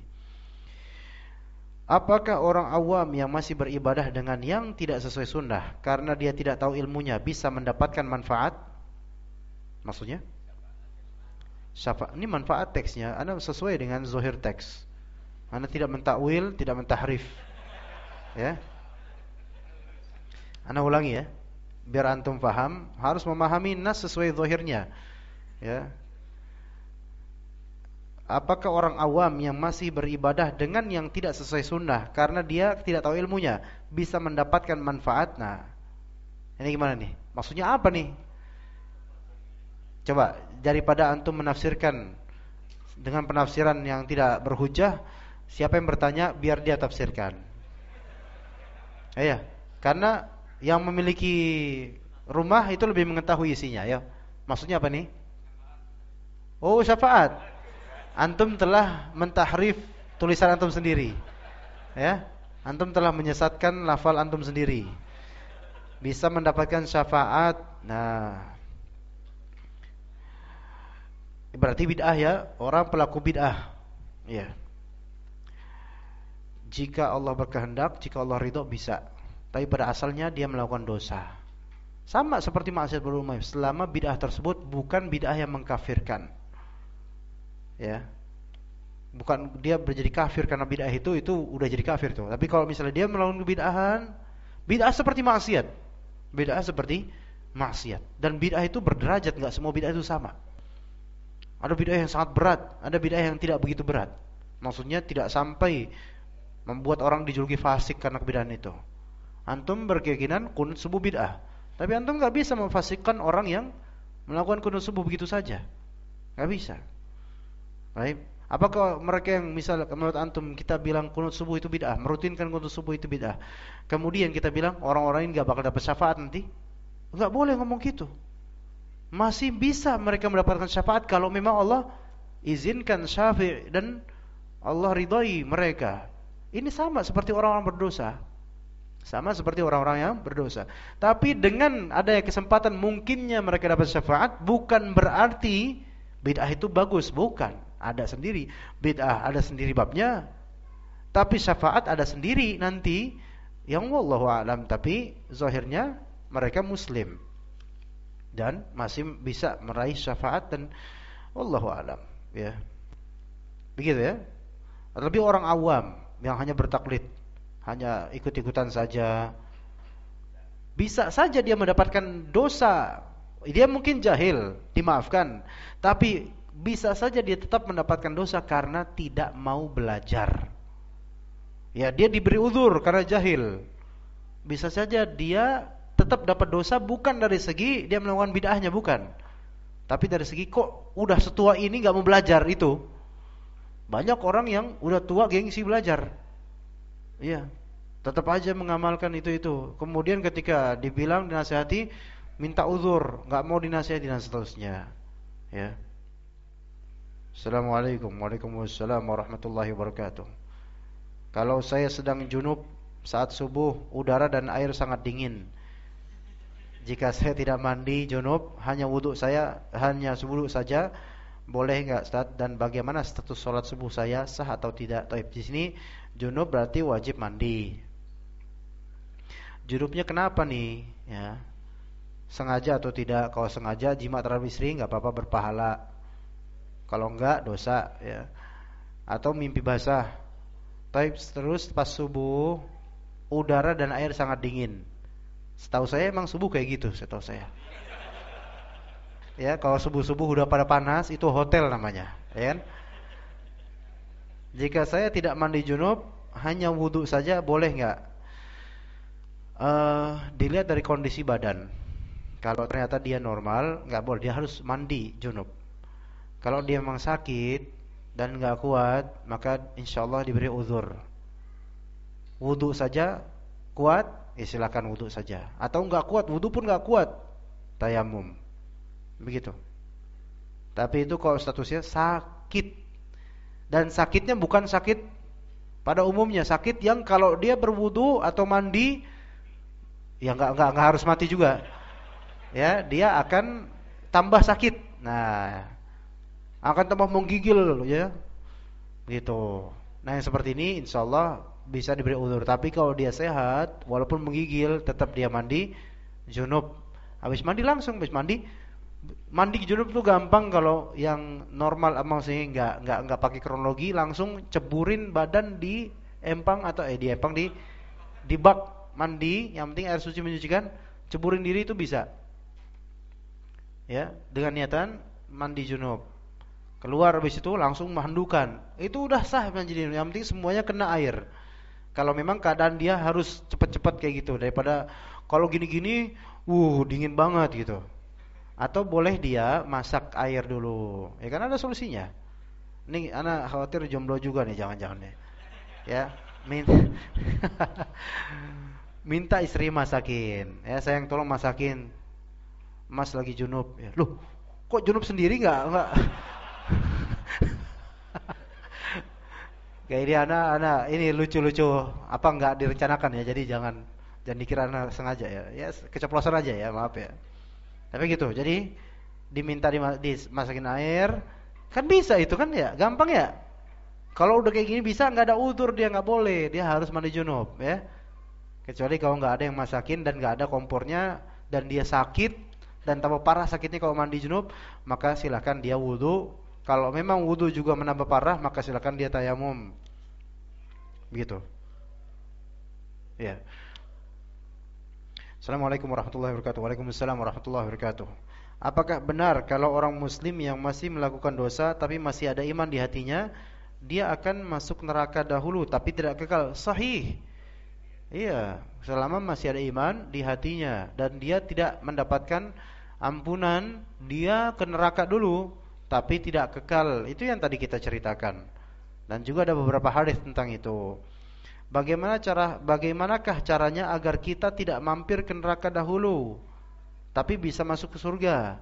Apakah orang awam yang masih beribadah dengan yang tidak sesuai sunnah karena dia tidak tahu ilmunya bisa mendapatkan manfaat? Maksudnya? Ini manfaat teksnya, Anda sesuai dengan zahir teks. Anda tidak mentakwil, tidak mentahrif. Ya. Anda ulangi ya. Biar antum paham, harus memahami nas sesuai zahirnya. Ya. Apakah orang awam yang masih beribadah dengan yang tidak sesuai sunnah karena dia tidak tahu ilmunya bisa mendapatkan manfaat? Nah, ini gimana nih? Maksudnya apa nih? Coba, daripada antum menafsirkan dengan penafsiran yang tidak berhujah, siapa yang bertanya biar dia tafsirkan. Iya, karena yang memiliki rumah itu lebih mengetahui isinya, ya. Maksudnya apa nih? Oh, syafaat. Antum telah mentahrif tulisan antum sendiri. Ya. Antum telah menyesatkan lafal antum sendiri. Bisa mendapatkan syafaat. Nah, berarti bid'ah ya, orang pelaku bid'ah. Ya. Jika Allah berkehendak, jika Allah ridho bisa. Tapi pada asalnya dia melakukan dosa. Sama seperti maksiat berumum, selama bid'ah tersebut bukan bid'ah yang mengkafirkan. Ya. Bukan dia menjadi kafir karena bid'ah itu udah jadi kafir tuh. Tapi kalau misalnya dia melakukan bid'ahan, bid'ah seperti maksiat. Bid'ah seperti maksiat. Dan bid'ah itu berderajat, enggak semua bid'ah itu sama. Ada bid'ah yang sangat berat, ada bid'ah yang tidak begitu berat. Maksudnya tidak sampai membuat orang dijuluki fasik karena kebidahan itu. Antum berkeyakinan kunut subuh bid'ah, tapi antum nggak bisa memfasikkan orang yang melakukan kunut subuh begitu saja, nggak bisa. Baik, apakah mereka yang misal menurut antum kita bilang kunut subuh itu bid'ah, merutinkan kunut subuh itu bid'ah, kemudian kita bilang orang-orang ini nggak bakal dapat syafaat nanti? Nggak boleh ngomong gitu. Masih bisa mereka mendapatkan syafaat kalau memang Allah izinkan syafi' dan Allah ridhai mereka. Ini sama seperti orang-orang berdosa. Sama seperti orang-orang yang berdosa. Tapi dengan adanya kesempatan mungkinnya mereka dapat syafaat, bukan berarti bid'ah itu bagus, bukan. Ada sendiri bid'ah, ada sendiri babnya. Tapi syafaat ada sendiri nanti yang wallahu a'lam, tapi zahirnya mereka muslim dan masih bisa meraih syafaat dan wallahu a'lam, ya. Begitu ya. Lebih orang awam yang hanya bertaklid, hanya ikut-ikutan saja, bisa saja dia mendapatkan dosa. Dia mungkin jahil, dimaafkan, tapi bisa saja dia tetap mendapatkan dosa karena tidak mau belajar. Ya, dia diberi uzur karena jahil. Bisa saja dia tetap dapat dosa bukan dari segi dia melakukan bid'ahnya, bukan, tapi dari segi kok udah setua ini gak mau belajar. Itu banyak orang yang udah tua gengsi belajar, iya, tetap aja mengamalkan itu. Kemudian ketika dibilang, dinasihati, minta uzur, gak mau dinasihati dan seterusnya, ya. Assalamualaikum. Waalaikumsalam warahmatullahi wabarakatuh. Kalau saya sedang junub saat subuh, udara dan air sangat dingin, jika saya tidak mandi junub, hanya wudu saja, boleh enggak Ustaz? Dan bagaimana status sholat subuh saya, sah atau tidak? Taib, di sini junub berarti wajib mandi. Junubnya kenapa nih? Ya, sengaja atau tidak? Kalau sengaja jima terhadap istri enggak apa-apa, berpahala. Kalau enggak dosa, ya. Atau mimpi basah. Taib, terus pas subuh udara dan air sangat dingin. Setahu saya emang subuh kayak gitu, setahu saya. Ya, kalau subuh-subuh udah pada panas, itu hotel namanya, ya kan? Jika saya tidak mandi junub, hanya wudu saja, boleh nggak? Dilihat dari kondisi badan. Kalau ternyata dia normal, nggak boleh, dia harus mandi junub. Kalau dia memang sakit dan nggak kuat, maka insya Allah diberi uzur. Wudu saja kuat, ya silakan wudu saja. Atau nggak kuat, wudu pun nggak kuat, tayamum. Begitu. Tapi itu kalau statusnya sakit, dan sakitnya bukan sakit pada umumnya, sakit yang kalau dia berwudu atau mandi, ya nggak harus mati juga. Ya, dia akan tambah sakit. Nah, akan tambah menggigil, ya. Gitu. Nah, yang seperti ini insya Allah bisa diberi uzur. Tapi kalau dia sehat, walaupun menggigil, tetap dia mandi junub. Habis mandi mandi junub itu gampang. Kalau yang normal maksudnya nggak pakai kronologi, langsung ceburin badan di empang atau di bak mandi. Yang penting air suci menyucikan, ceburin diri itu bisa. Ya, dengan niatan mandi junub. Keluar habis itu langsung mandukan. Itu udah sah menjadi. Yang penting semuanya kena air. Kalau memang keadaan dia harus cepat-cepat kayak gitu, daripada kalau gini-gini, dingin banget gitu. Atau boleh dia masak air dulu. Ya kan ada solusinya. Ini anak khawatir jomblo juga nih, jangan-jangan nih. Ya, minta istri masakin. Ya, sayang tolong masakin. Mas lagi junub. Ya, loh, kok junub sendiri enggak? Kayak ini anak ini lucu-lucu, apa enggak direncanakan ya. Jadi jangan dikira anak sengaja ya. Ya keceplosan aja ya, maaf ya. Tapi gitu. Jadi diminta dimasakin air, kan bisa itu kan ya, gampang ya. Kalau udah kayak gini bisa, enggak ada uzur, dia enggak boleh, dia harus mandi junub ya. Kecuali kalau enggak ada yang masakin dan enggak ada kompornya dan dia sakit dan tambah parah sakitnya kalau mandi junub, maka silakan dia wudu. Kalau memang wudu juga menambah parah, maka silakan dia tayamum. Begitu. Ya. Assalamualaikum warahmatullahi wabarakatuh. Waalaikumsalam warahmatullahi wabarakatuh. Apakah benar kalau orang muslim yang masih melakukan dosa tapi masih ada iman di hatinya dia akan masuk neraka dahulu tapi tidak kekal. Sahih. Iya, selama masih ada iman di hatinya dan dia tidak mendapatkan ampunan, dia ke neraka dulu tapi tidak kekal. Itu yang tadi kita ceritakan. Dan juga ada beberapa hadis tentang itu. Bagaimanakah caranya agar kita tidak mampir ke neraka dahulu tapi bisa masuk ke surga?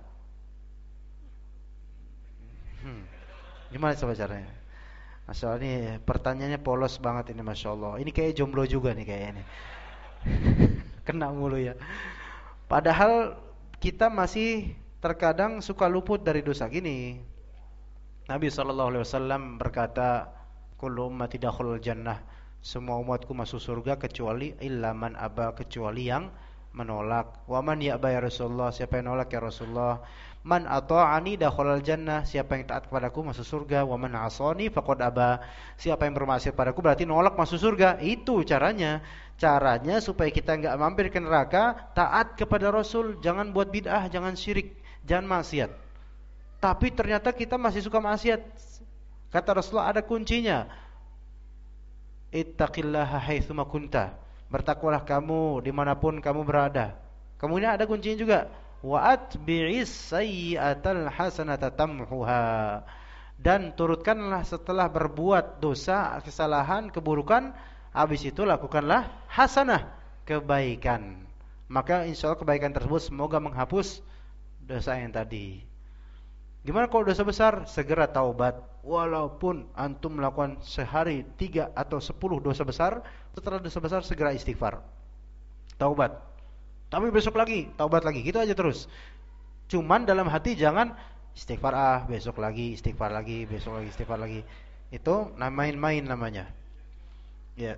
Gimana coba caranya? Masya Allah, ini pertanyaannya polos banget ini, Masya Allah. Ini kayak jomblo juga nih kayaknya nih. Kena mulu ya. Padahal kita masih terkadang suka luput dari dosa gini. Nabi SAW berkata, kullu ummati dakhulul jannah. Semua umatku masuk surga kecuali illa man aba, kecuali yang menolak. Wa man ya'ba ya Rasulullah, siapa yang nolak ya Rasulullah? Man ata'ani dakhalal jannah, siapa yang taat kepadaku masuk surga. Wa man 'asani faqad aba, siapa yang bermaksiat padaku berarti nolak masuk surga. Itu caranya. Caranya supaya kita enggak mampir ke neraka, taat kepada Rasul, jangan buat bid'ah, jangan syirik, jangan maksiat. Tapi ternyata kita masih suka maksiat. Kata Rasulullah ada kuncinya. Ittaqillaha haitsuma kunta. Bertakwalah kamu dimanapun kamu berada. Kemudian ada kuncinya juga. Wa atbi'is sayyi'atal hasanata tamhuha. Dan turutkanlah setelah berbuat dosa, kesalahan, keburukan, habis itu lakukanlah hasanah, kebaikan. Maka insya Allah kebaikan tersebut semoga menghapus dosa yang tadi. Gimana kalau dosa besar? Segera taubat. Walaupun antum melakukan sehari 3 atau 10 dosa besar, setelah dosa besar segera istighfar, taubat. Tapi besok lagi, taubat lagi, gitu aja terus. Cuman dalam hati jangan istighfar besok lagi, istighfar lagi, besok lagi, istighfar lagi. Itu main-main namanya. Ya.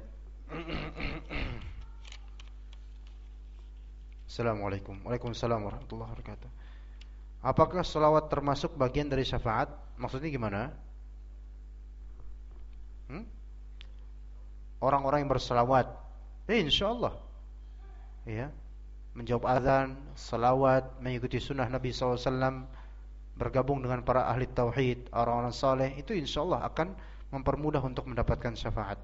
Assalamualaikum. Waalaikumsalam warahmatullahi wabarakatuh. Apakah selawat termasuk bagian dari syafaat? Maksudnya gimana? Orang-orang yang berselawat, insyaallah, ya, menjawab azan, selawat, mengikuti sunnah Nabi SAW, bergabung dengan para ahli tauhid, orang-orang saleh, itu insyaallah akan mempermudah untuk mendapatkan syafaat.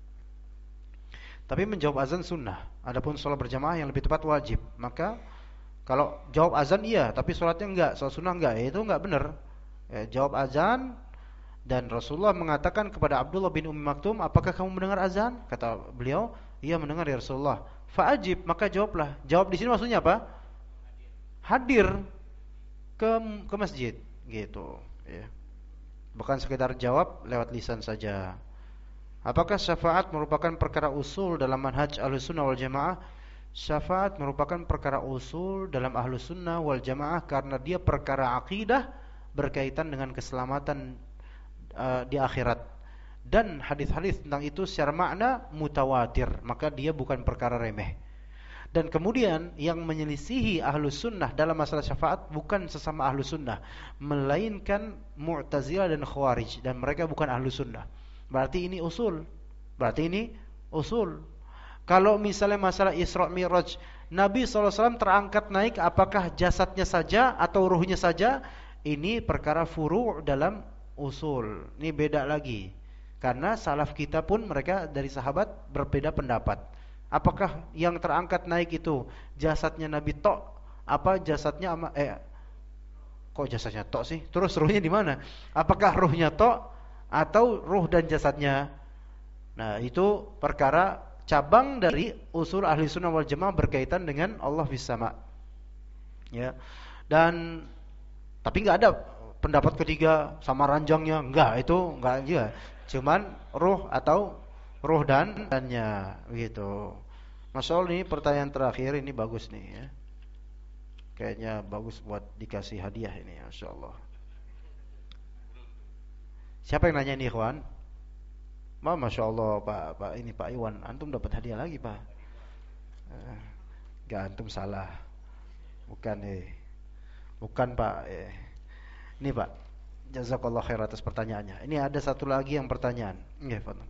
Tapi menjawab azan sunnah. Adapun sholat berjamaah yang lebih tepat wajib. Maka kalau jawab azan iya, tapi sholatnya enggak, sholat sunnah enggak, ya itu enggak benar. Ya, jawab azan. Dan Rasulullah mengatakan kepada Abdullah bin Ummi Maktum, apakah kamu mendengar azan? Kata beliau, iya mendengar ya Rasulullah. Fa'ajib, maka jawablah. Jawab di sini maksudnya apa? Hadir ke masjid, gitu. Ya. Bukan sekedar jawab lewat lisan saja. Apakah syafaat merupakan perkara usul dalam manhaj Ahlussunnah wal Jamaah? Syafaat merupakan perkara usul dalam Ahlussunnah wal Jamaah karena dia perkara akidah berkaitan dengan keselamatan di akhirat. Dan hadis-hadis tentang itu secara makna mutawatir, maka dia bukan perkara remeh. Dan kemudian yang menyelisihi Ahlussunnah dalam masalah syafaat bukan sesama Ahlussunnah, melainkan Mu'tazilah dan Khawarij, dan mereka bukan Ahlussunnah. Berarti ini usul. Kalau misalnya masalah Isra Mi'raj, Nabi SAW terangkat naik, apakah jasadnya saja atau ruhnya saja? Ini perkara furu' dalam usul. Ini beda lagi. Karena salaf kita pun mereka dari sahabat berbeda pendapat. Apakah yang terangkat naik itu jasadnya Nabi tok? Apa jasadnya kok jasadnya tok sih? Terus ruhnya di mana? Apakah ruhnya tok atau ruh dan jasadnya? Nah, itu perkara cabang dari usul Ahlussunnah wal Jamaah berkaitan dengan Allah fis sama. Ya. Dan tapi enggak ada pendapat ketiga sama ranjangnya, enggak juga. Cuman ruh atau ruh dannya begitu. Masya Allah, ini pertanyaan terakhir ini bagus nih ya. Kayaknya bagus buat dikasih hadiah ini, Masya Allah. Siapa yang nanya ini, ikhwan? Masya Allah, Pak ini Pak Iwan, antum dapat hadiah lagi, Pak. Enggak, antum salah. Bukan Pak. Ini Pak, jazakallah khair atas pertanyaannya. Ini ada satu lagi yang pertanyaan. Nggih, Pak.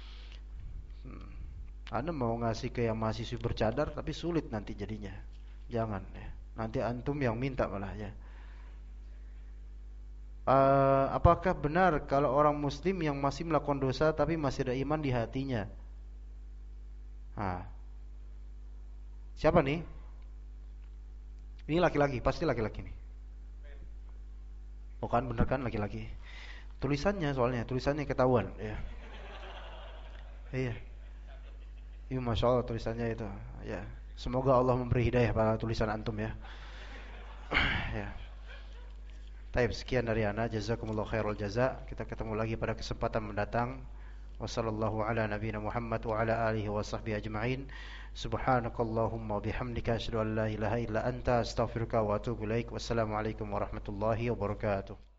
Anda mau ngasih ke yang mahasiswi bercadar, tapi sulit nanti jadinya. Jangan ya. Nanti antum yang minta malah ya. Apakah benar kalau orang muslim yang masih melakukan dosa tapi masih ada iman di hatinya? Nah, siapa nih? Ini laki-laki, pasti laki-laki nih. Bukan, bener kan laki-laki? Tulisannya soalnya, tulisannya ketahuan ya. Iya. Iya, Masya Allah tulisannya itu. Ya. Semoga Allah memberi hidayah pada tulisan antum ya. Ya. Taib, sekian dari ana, jazakumullah khairul jaza. Kita ketemu lagi pada kesempatan mendatang. Wassallallahu ala nabiyina Muhammad wa ala alihi wa sahbihi ajma'in. Subhanakallahumma bihamdika asyhadu an la ilaha illa anta astaghfiruka wa atubu ilaik. Wassalamualaikum warahmatullahi wabarakatuh.